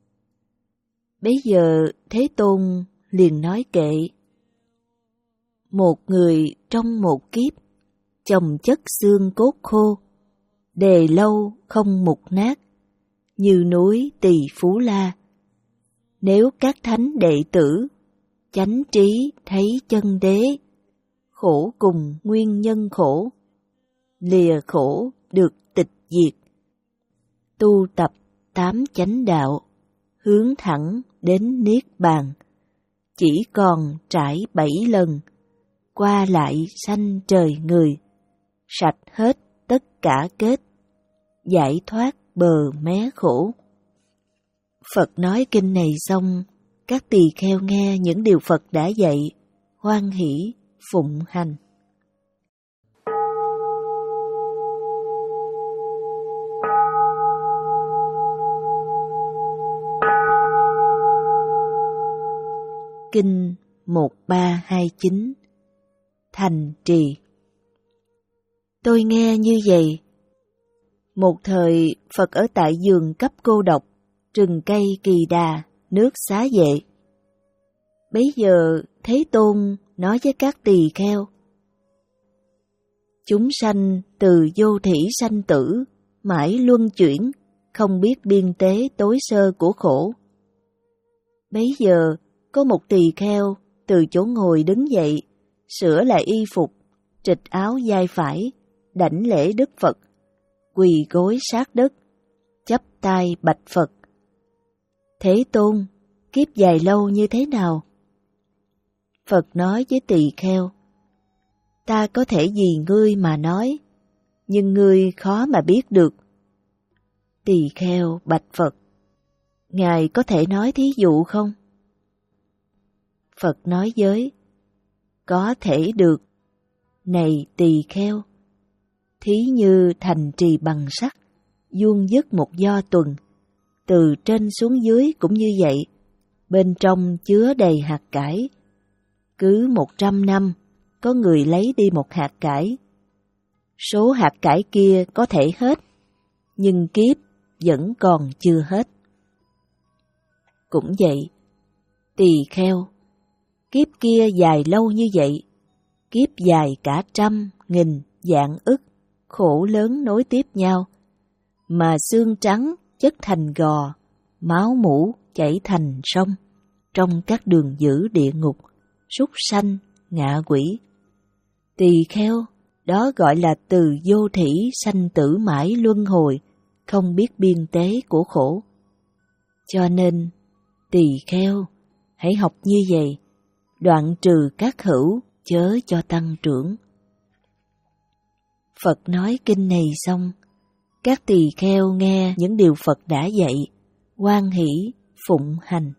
Bấy giờ Thế Tôn liền nói kệ, một người trong một kiếp, chồng chất xương cốt khô, đề lâu không mục nát, như núi Tỳ Phú La. Nếu các thánh đệ tử chánh trí thấy chân đế, khổ cùng nguyên nhân khổ, lìa khổ được tịch diệt, tu tập tám chánh đạo, hướng thẳng đến niết bàn, chỉ còn trải bảy lần, qua lại sanh trời người, sạch hết tất cả kết, giải thoát bờ mé khổ. Phật nói kinh này xong, các tỳ kheo nghe những điều Phật đã dạy, hoan hỷ phụng hành. Kinh một ba hai chín Thành trì. Tôi nghe như vậy. Một thời Phật ở tại vườn cấp cô độc, rừng cây Kỳ Đà, nước Xá Vệ. Bấy giờ Thế Tôn nói với các tỳ kheo, chúng sanh từ vô thỉ sanh tử, mãi luân chuyển, không biết biên tế tối sơ của khổ. Bấy giờ có một tỳ kheo từ chỗ ngồi đứng dậy, sửa lại y phục, trịch áo vai phải, đảnh lễ Đức Phật, quỳ gối sát đất, chắp tay bạch Phật, Thế Tôn, kiếp dài lâu như thế nào? Phật nói với tỳ kheo, ta có thể vì ngươi mà nói, nhưng ngươi khó mà biết được. Tỳ kheo bạch Phật, Ngài có thể nói thí dụ không? Phật nói với, có thể được. Này tỳ kheo, thí như thành trì bằng sắt, vuông vức một do tuần, từ trên xuống dưới cũng như vậy, bên trong chứa đầy hạt cải. Cứ một trăm năm, có người lấy đi một hạt cải. Số hạt cải kia có thể hết, nhưng kiếp vẫn còn chưa hết. Cũng vậy, tỳ kheo, kiếp kia dài lâu như vậy, kiếp dài cả trăm, nghìn, vạn ức, khổ lớn nối tiếp nhau, mà xương trắng chất thành gò, máu mủ chảy thành sông, trong các đường dữ địa ngục, súc sanh, ngạ quỷ. Tỳ kheo, đó gọi là từ vô thỉ sanh tử mãi luân hồi, không biết biên tế của khổ. Cho nên, tỳ kheo, hãy học như vậy, đoạn trừ các hữu, chớ cho tăng trưởng. Phật nói kinh này xong, các tỳ kheo nghe những điều Phật đã dạy, hoan hỷ, phụng hành.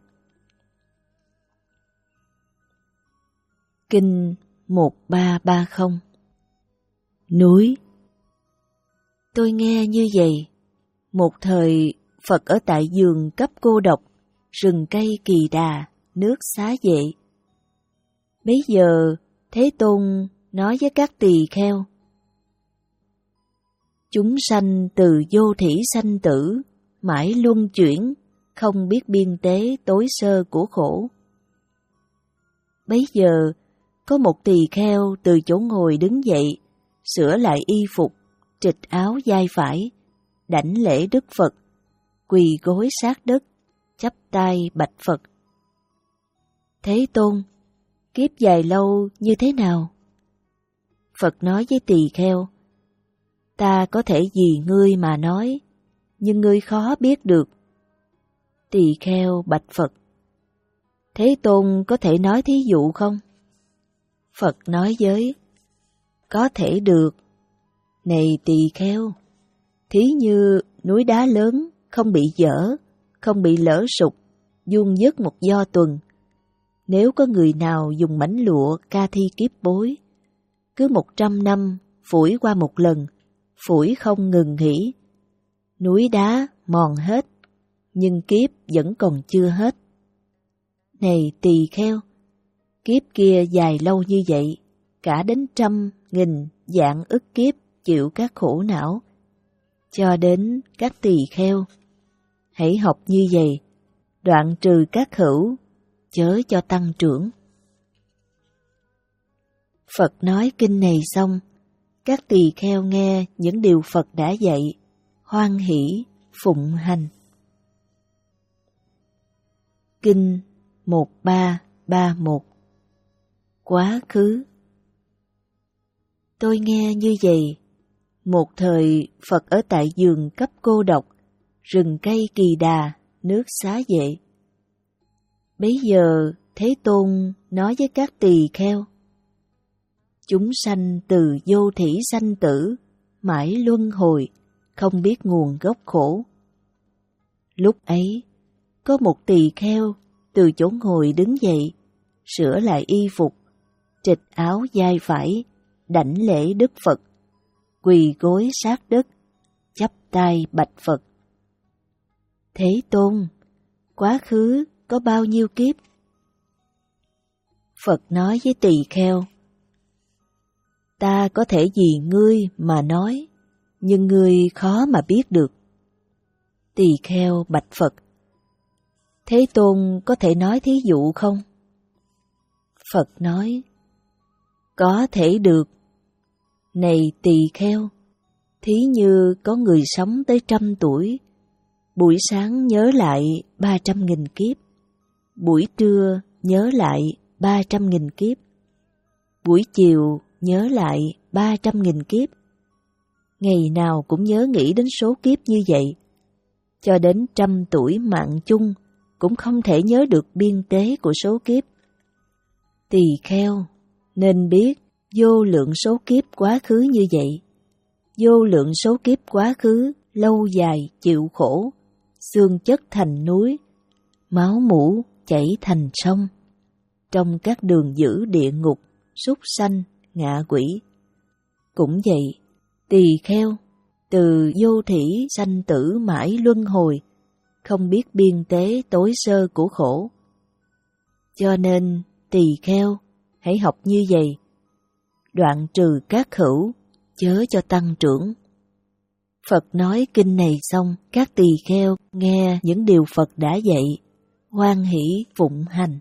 Kinh một ba ba không. Núi. Tôi nghe như vậy, một thời Phật ở tại vườn cấp cô độc, rừng cây Kỳ Đà, nước Xá Vệ. Bấy giờ Thế Tôn nói với các tỳ kheo, chúng sanh từ vô thỉ sanh tử, mãi luân chuyển, không biết biên tế tối sơ của khổ. Bấy giờ có một tỳ kheo từ chỗ ngồi đứng dậy, sửa lại y phục, trịch áo vai phải, đảnh lễ Đức Phật, quỳ gối sát đất, chắp tay bạch Phật. Thế Tôn, kiếp dài lâu như thế nào? Phật nói với tỳ kheo, ta có thể vì ngươi mà nói, nhưng ngươi khó biết được. Tỳ kheo bạch Phật, Thế Tôn có thể nói thí dụ không? Phật nói với, có thể được. Này tỳ kheo, thí như núi đá lớn không bị dở, không bị lở sụp, vuông vức một do tuần. Nếu có người nào dùng mảnh lụa ca thi kiếp bối, cứ một trăm năm phủi qua một lần, phủi không ngừng nghỉ, núi đá mòn hết, nhưng kiếp vẫn còn chưa hết. Này tỳ kheo, kiếp kia dài lâu như vậy, cả đến trăm, nghìn, vạn ức kiếp chịu các khổ não. Cho đến các tỳ kheo, hãy học như vậy, đoạn trừ các hữu, chớ cho tăng trưởng. Phật nói kinh này xong, các tỳ kheo nghe những điều Phật đã dạy, hoan hỷ, phụng hành. Kinh một ba ba một. Quá khứ. Tôi nghe như vậy, một thời Phật ở tại vườn cấp cô độc, rừng cây Kỳ Đà, nước Xá Vệ. Bấy giờ Thế Tôn nói với các tỳ kheo, chúng sanh từ vô thỉ sanh tử, mãi luân hồi, không biết nguồn gốc khổ. Lúc ấy, có một tỳ kheo từ chỗ ngồi đứng dậy, sửa lại y phục, trịch áo vai phải, đảnh lễ Đức Phật, quỳ gối sát đất, chắp tay bạch Phật. Thế Tôn, quá khứ có bao nhiêu kiếp? Phật nói với tỳ kheo, ta có thể vì ngươi mà nói, nhưng ngươi khó mà biết được. Tỳ kheo bạch Phật, Thế Tôn có thể nói thí dụ không? Phật nói, có thể được. Này tỳ kheo, thí như có người sống tới trăm tuổi, buổi sáng nhớ lại ba trăm nghìn kiếp, buổi trưa nhớ lại ba trăm nghìn kiếp, buổi chiều nhớ lại ba trăm nghìn kiếp. Ngày nào cũng nhớ nghĩ đến số kiếp như vậy, cho đến trăm tuổi mạng chung cũng không thể nhớ được biên tế của số kiếp. Tỳ kheo nên biết vô lượng số kiếp quá khứ như vậy. Vô lượng số kiếp quá khứ lâu dài chịu khổ, xương chất thành núi, máu mủ chảy thành sông. Trong các đường dữ địa ngục, súc sanh, ngạ quỷ. Cũng vậy, tỳ kheo, từ vô thỉ sanh tử mãi luân hồi, không biết biên tế tối sơ của khổ. Cho nên, tỳ kheo, hãy học như vậy, đoạn trừ các khẩu, chớ cho tăng trưởng. Phật nói kinh này xong, các tỳ kheo nghe những điều Phật đã dạy, hoan hỷ phụng hành.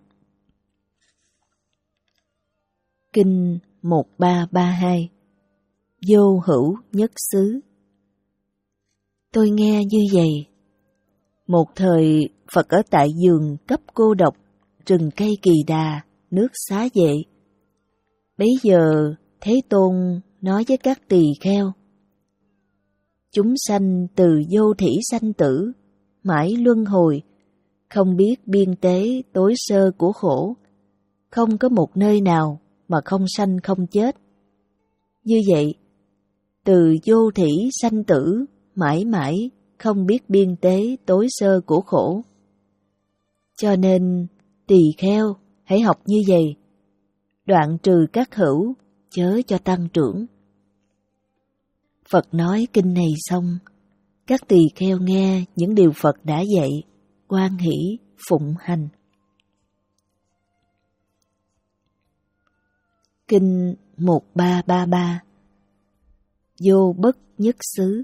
Kinh một ba ba hai. Vô hữu nhất xứ. Tôi nghe như vậy. Một thời Phật ở tại giường cấp cô độc, rừng cây Kỳ Đà, nước Xá Vệ. Bấy giờ Thế Tôn nói với các tỳ kheo: chúng sanh từ vô thỉ sanh tử, mãi luân hồi, không biết biên tế tối sơ của khổ, không có một nơi nào mà không sanh không chết. Như vậy, từ vô thỉ sanh tử, mãi mãi không biết biên tế tối sơ của khổ. Cho nên, tỳ kheo, hãy học như vậy, đoạn trừ các hữu, chớ cho tăng trưởng. Phật nói kinh này xong, các tỳ kheo nghe những điều Phật đã dạy, hoan hỷ phụng hành. Kinh một ba ba ba. Vô bất nhất xứ.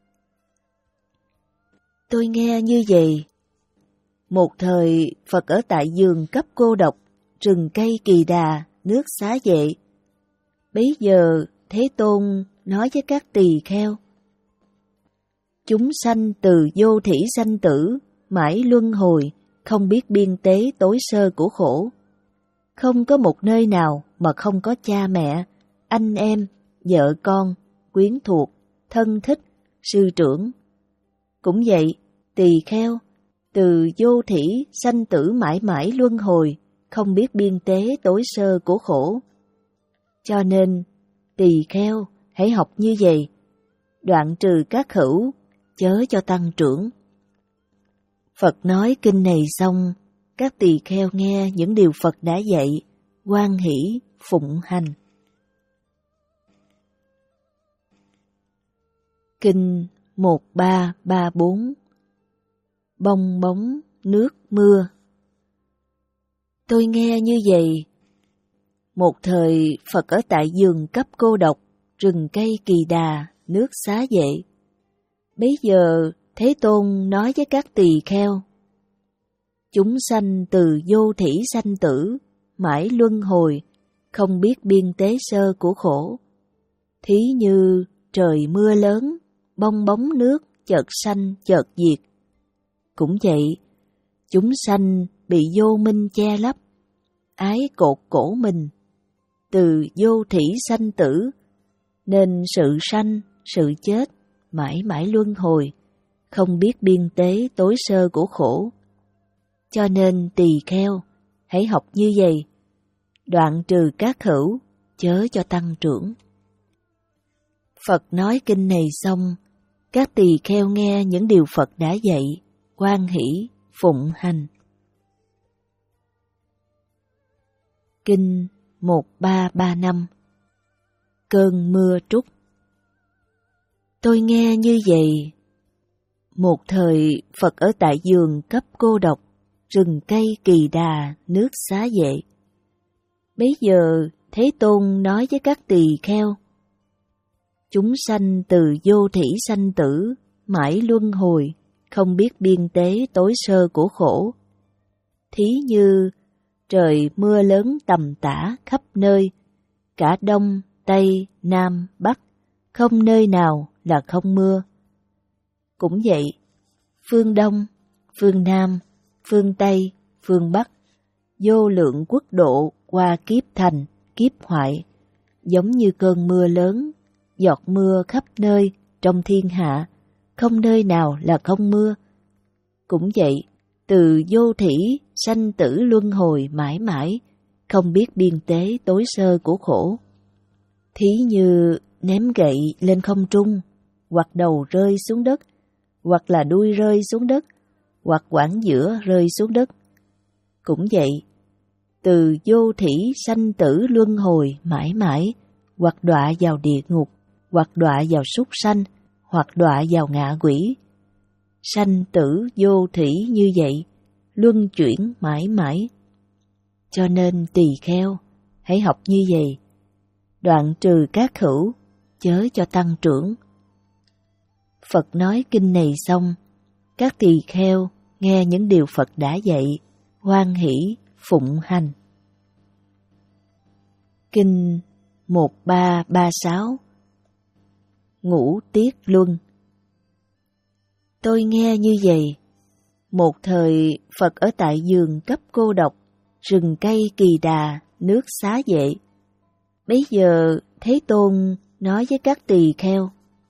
Tôi nghe như vậy. Một thời Phật ở tại giường cấp cô độc, rừng cây Kỳ Đà, nước Xá Vệ. Bấy giờ Thế Tôn nói với các tỳ kheo: chúng sanh từ vô thỉ sanh tử, mãi luân hồi, không biết biên tế tối sơ của khổ. Không có một nơi nào mà không có cha mẹ, anh em, vợ con, quyến thuộc, thân thích, sư trưởng. Cũng vậy, tỳ kheo, từ vô thỉ sanh tử mãi mãi luân hồi, không biết biên tế tối sơ của khổ. Cho nên, tỳ kheo, hãy học như vậy, đoạn trừ các hữu, chớ cho tăng trưởng. Phật nói kinh này xong, các tỳ kheo nghe những điều Phật đã dạy, hoan hỷ phụng hành. Kinh một ba ba bốn. Bong bóng nước mưa. Tôi nghe như vậy. Một thời Phật ở tại giường cấp cô độc, rừng cây Kỳ Đà, nước Xá Vệ. Bấy giờ Thế Tôn nói với các tỳ kheo: chúng sanh từ vô thỉ sanh tử, mãi luân hồi, không biết biên tế sơ của khổ. Thí như trời mưa lớn, bong bóng nước chợt sanh chợt diệt. Cũng vậy, chúng sanh bị vô minh che lấp, ái cột cổ mình, từ vô thỉ sanh tử, nên sự sanh, sự chết, mãi mãi luân hồi, không biết biên tế tối sơ của khổ. Cho nên tỳ kheo, hãy học như vậy, đoạn trừ các hữu, chớ cho tăng trưởng. Phật nói kinh này xong, các tỳ kheo nghe những điều Phật đã dạy, hoan hỷ phụng hành. Kinh một ba ba năm. Cơn mưa trút. Tôi nghe như vậy. Một thời Phật ở tại giường cấp cô độc, rừng cây Kỳ Đà, nước Xá Vệ. Bấy giờ Thế Tôn nói với các tỳ kheo: chúng sanh từ vô thỉ sanh tử, mãi luân hồi, không biết biên tế tối sơ của khổ. Thí như trời mưa lớn tầm tã khắp nơi, cả Đông, Tây, Nam, Bắc, không nơi nào là không mưa. Cũng vậy, phương Đông, phương Nam, phương Tây, phương Bắc, vô lượng quốc độ qua kiếp thành, kiếp hoại, giống như cơn mưa lớn, giọt mưa khắp nơi trong thiên hạ, không nơi nào là không mưa. Cũng vậy, từ vô thỉ sanh tử luân hồi mãi mãi, không biết biên tế tối sơ của khổ. Thí như ném gậy lên không trung, hoặc đầu rơi xuống đất, hoặc là đuôi rơi xuống đất, hoặc quãng giữa rơi xuống đất. Cũng vậy, từ vô thỉ sanh tử luân hồi mãi mãi, hoặc đọa vào địa ngục, hoặc đọa vào súc sanh, hoặc đọa vào ngạ quỷ. Sanh tử vô thỉ như vậy, luân chuyển mãi mãi. Cho nên tỳ kheo, hãy học như vậy, đoạn trừ các khẩu, chớ cho tăng trưởng. Phật nói kinh này xong, các tỳ kheo nghe những điều Phật đã dạy, hoan hỷ phụng hành. Kinh một ba ba sáu Ngũ Tiết Luân. Tôi nghe như vậy, một thời Phật ở tại giường cấp cô độc, rừng cây Kỳ Đà, nước Xá Vệ. Bấy giờ Thế Tôn nói với các tỳ kheo: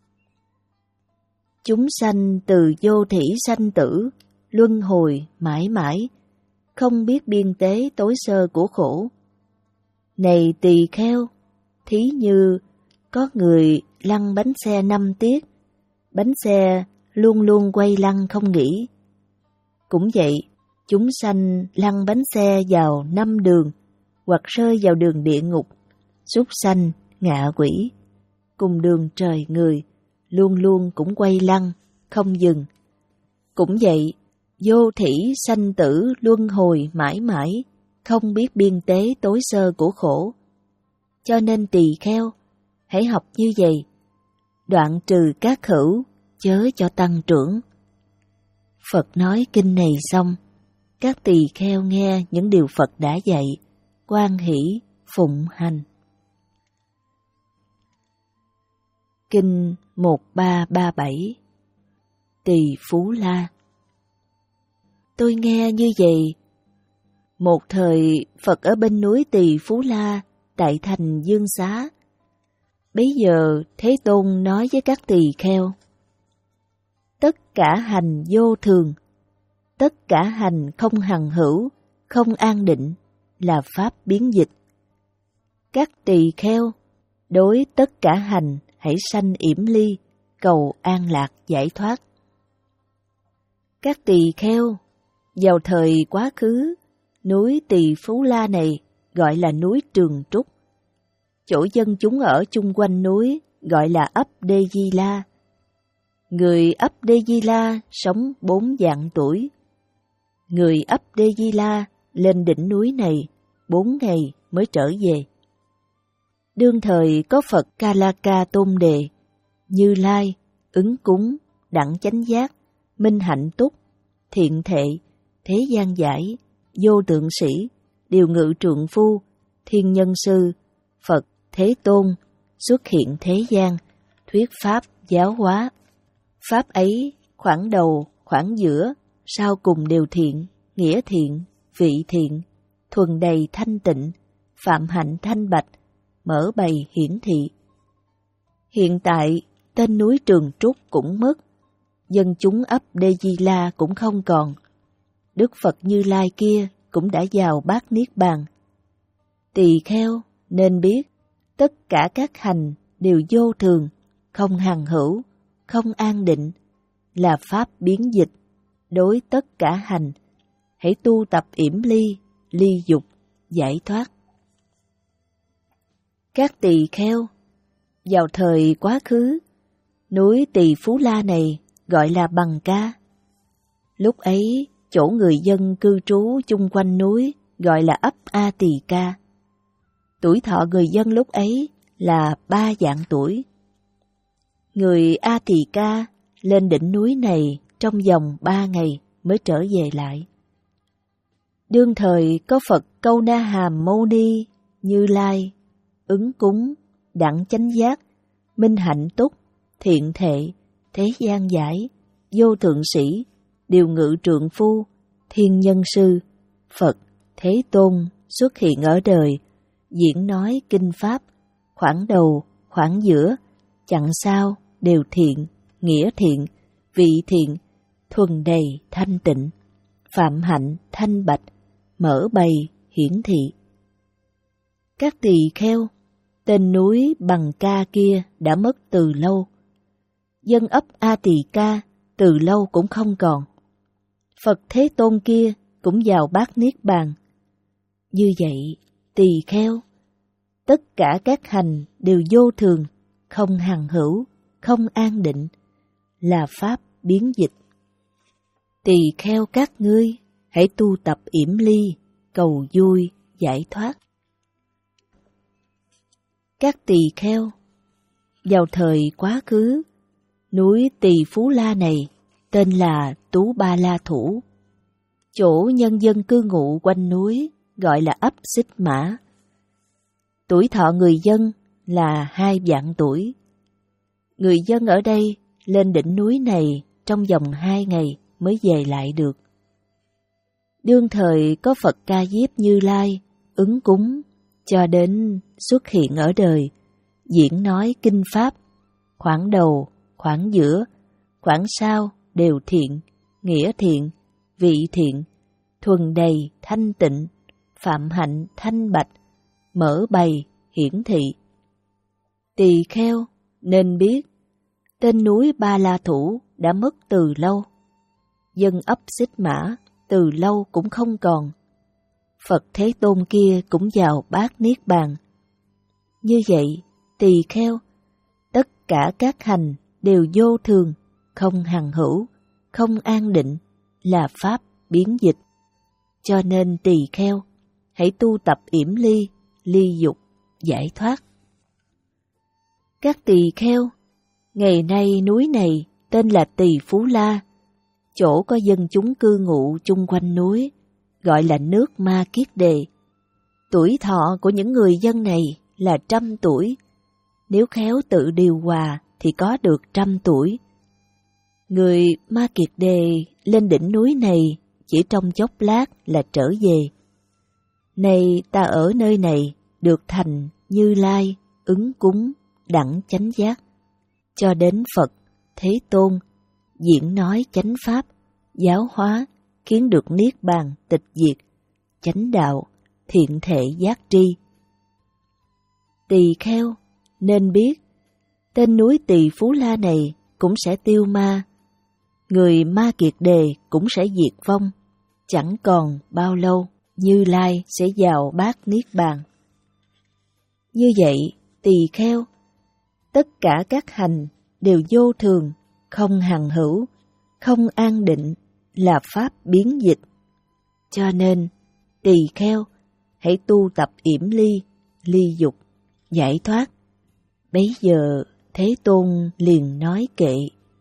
chúng sanh từ vô thỉ sanh tử, luân hồi mãi mãi, không biết biên tế tối sơ của khổ. Này tỳ kheo, thí như có người lăn bánh xe năm tiết, bánh xe luôn luôn quay lăn không nghỉ. Cũng vậy, chúng sanh lăn bánh xe vào năm đường, hoặc rơi vào đường địa ngục, súc sanh, ngạ quỷ, cùng đường trời người, luôn luôn cũng quay lăn, không dừng. Cũng vậy, vô thỉ sanh tử luân hồi mãi mãi, không biết biên tế tối sơ của khổ. Cho nên tỳ kheo, hãy học như vậy, đoạn trừ các khẩu, chớ cho tăng trưởng. Phật nói kinh này xong, các tỳ kheo nghe những điều Phật đã dạy, hoan hỷ phụng hành. Kinh một ba ba bảy Tỳ Phú La. Tôi nghe như vậy, một thời Phật ở bên núi Tỳ Phú La, tại thành Dương Xá. Bấy giờ Thế Tôn nói với các tỳ kheo: tất cả hành vô thường, tất cả hành không hằng hữu, không an định, là pháp biến dịch. Các tỳ kheo, đối tất cả hành hãy sanh yểm ly, cầu an lạc giải thoát. Các tỳ kheo, vào thời quá khứ, núi Tỳ Phú La này gọi là núi Trường Trúc. Chỗ dân chúng ở chung quanh núi gọi là ấp Đê Di La. Người ấp Đê Di La sống bốn vạn tuổi. Người ấp Đê Di La lên đỉnh núi này bốn ngày mới trở về. Đương thời có Phật Ca La Ca Tôn Đề, Như Lai, Ứng Cúng, Đẳng Chánh Giác, Minh Hạnh Túc, Thiện Thệ, Thế Gian Giải, Vô Tượng Sĩ, Điều Ngự Trượng Phu, Thiên Nhân Sư, Phật Thế Tôn xuất hiện thế gian, thuyết pháp giáo hóa. Pháp ấy khoảng đầu, khoảng giữa, sau cùng đều thiện, nghĩa thiện, vị thiện, thuần đầy thanh tịnh, phạm hạnh thanh bạch, mở bày hiển thị. Hiện tại, tên núi Trường Trúc cũng mất, dân chúng ấp Đê Di La cũng không còn. Đức Phật Như Lai kia cũng đã vào bát Niết Bàn. Tỳ kheo nên biết, tất cả các hành đều vô thường, không hằng hữu, không an định, là pháp biến dịch. Đối tất cả hành, hãy tu tập yểm ly, ly dục, giải thoát. Các tỳ kheo, vào thời quá khứ, núi Tỳ Phú La này gọi là Bằng Ca. Lúc ấy, chỗ người dân cư trú chung quanh núi gọi là ấp A Tỳ Ca. Tuổi thọ người dân lúc ấy là ba vạn tuổi. Người A Tỳ Ca lên đỉnh núi này trong vòng ba ngày mới trở về lại. Đương thời có Phật Câu Na Hàm Mâu Ni, Như Lai, Ứng Cúng, Đẳng Chánh Giác, Minh Hạnh Túc, Thiện Thệ, Thế Gian Giải, Vô Thượng Sĩ, Điều Ngự Trượng Phu, Thiên Nhân Sư, Phật Thế Tôn xuất hiện ở đời, diễn nói kinh pháp, khoảng đầu, khoảng giữa, chặng sau đều thiện, nghĩa thiện, vị thiện, thuần đầy thanh tịnh, phạm hạnh thanh bạch, mở bày hiển thị. Các tỳ kheo, tên núi Bằng Ca kia đã mất từ lâu. Dân ấp A Tỳ Ca từ lâu cũng không còn. Phật Thế Tôn kia cũng vào bát niết bàn. Như vậy, tỳ kheo, tất cả các hành đều vô thường, không hằng hữu, không an định, là pháp biến dịch. Tỳ kheo các ngươi, hãy tu tập yểm ly, cầu vui, giải thoát. Các tỳ kheo, vào thời quá khứ, núi Tỳ Phú La này tên là Tú Ba La Thủ. Chỗ nhân dân cư ngụ quanh núi gọi là ấp Xích Mã. Tuổi thọ người dân là hai vạn tuổi. Người dân ở đây lên đỉnh núi này trong vòng hai ngày mới về lại được. Đương thời có Phật Ca Diếp Như Lai ứng cúng cho đến xuất hiện ở đời, diễn nói kinh pháp, khoảng đầu, khoảng giữa, khoảng sau đều thiện, nghĩa thiện, vị thiện, thuần đầy, thanh tịnh, phạm hạnh thanh bạch, mở bày, hiển thị. Tỳ kheo nên biết, tên núi Ba La Thủ đã mất từ lâu. Dân ấp Xích Mã từ lâu cũng không còn. Phật Thế Tôn kia cũng vào bát niết bàn. Như vậy, tỳ kheo, tất cả các hành đều vô thường, không hằng hữu, không an định, là pháp biến dịch. Cho nên tỳ kheo, hãy tu tập yểm ly, ly dục, giải thoát. Các tỳ kheo, ngày nay núi này tên là Tỳ Phú La, chỗ có dân chúng cư ngụ chung quanh núi, gọi là nước Ma Kiết Đề. Tuổi thọ của những người dân này là trăm tuổi, nếu khéo tự điều hòa thì có được trăm tuổi. Người Ma Kiệt Đề lên đỉnh núi này chỉ trong chốc lát là trở về. Nay ta ở nơi này được thành Như Lai, ứng cúng, đẳng chánh giác, cho đến Phật Thế Tôn diễn nói chánh pháp, giáo hóa, khiến được niết bàn tịch diệt, chánh đạo, thiện thể giác tri. Tỳ kheo nên biết, tên núi Tỳ Phú La này cũng sẽ tiêu ma, người Ma Kiệt Đề cũng sẽ diệt vong, chẳng còn bao lâu Như Lai sẽ vào bát niết bàn. Như vậy, tỳ kheo, tất cả các hành đều vô thường, không hằng hữu, không an định, là pháp biến dịch. Cho nên, tỳ kheo, hãy tu tập yểm ly, ly dục, giải thoát. Bấy giờ, Thế Tôn liền nói kệ.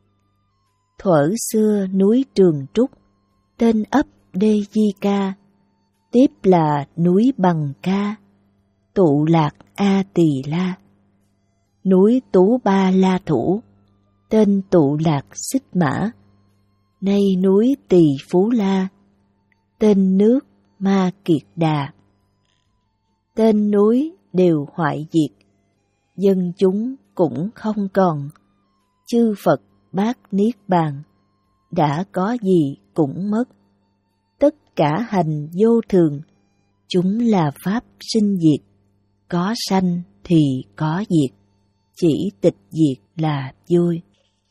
Thuở xưa núi Trường Trúc, tên ấp Đê Di Ca, tiếp là núi Bằng Ca, tụ lạc A Tỳ La. Núi Tú Ba La Thủ, tên tụ lạc Xích Mã. Nay núi Tỳ Phú La, tên nước Ma Kiệt Đà. Tên núi đều hoại diệt, dân chúng cũng không còn. Chư Phật bát niết bàn, đã có gì cũng mất. Tất cả hành vô thường, chúng là pháp sinh diệt. Có sanh thì có diệt, chỉ tịch diệt là vui.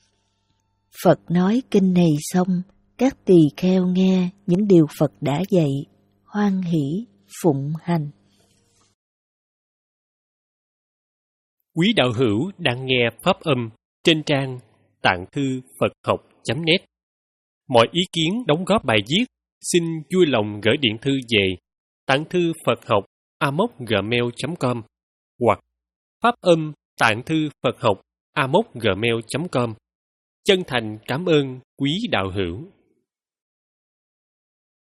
Phật nói kinh này xong, các tỳ kheo nghe những điều Phật đã dạy, hoan hỷ phụng hành.
Quý đạo hữu đang nghe pháp âm trên trang tạng thư Phật học chấm net. Mọi ý kiến đóng góp bài viết xin vui lòng gửi điện thư về tạng thư Phật học a mốc gmail chấm com hoặc pháp âm tạng thư Phật học a mốc gmail chấm com. Chân thành cảm ơn quý đạo hữu.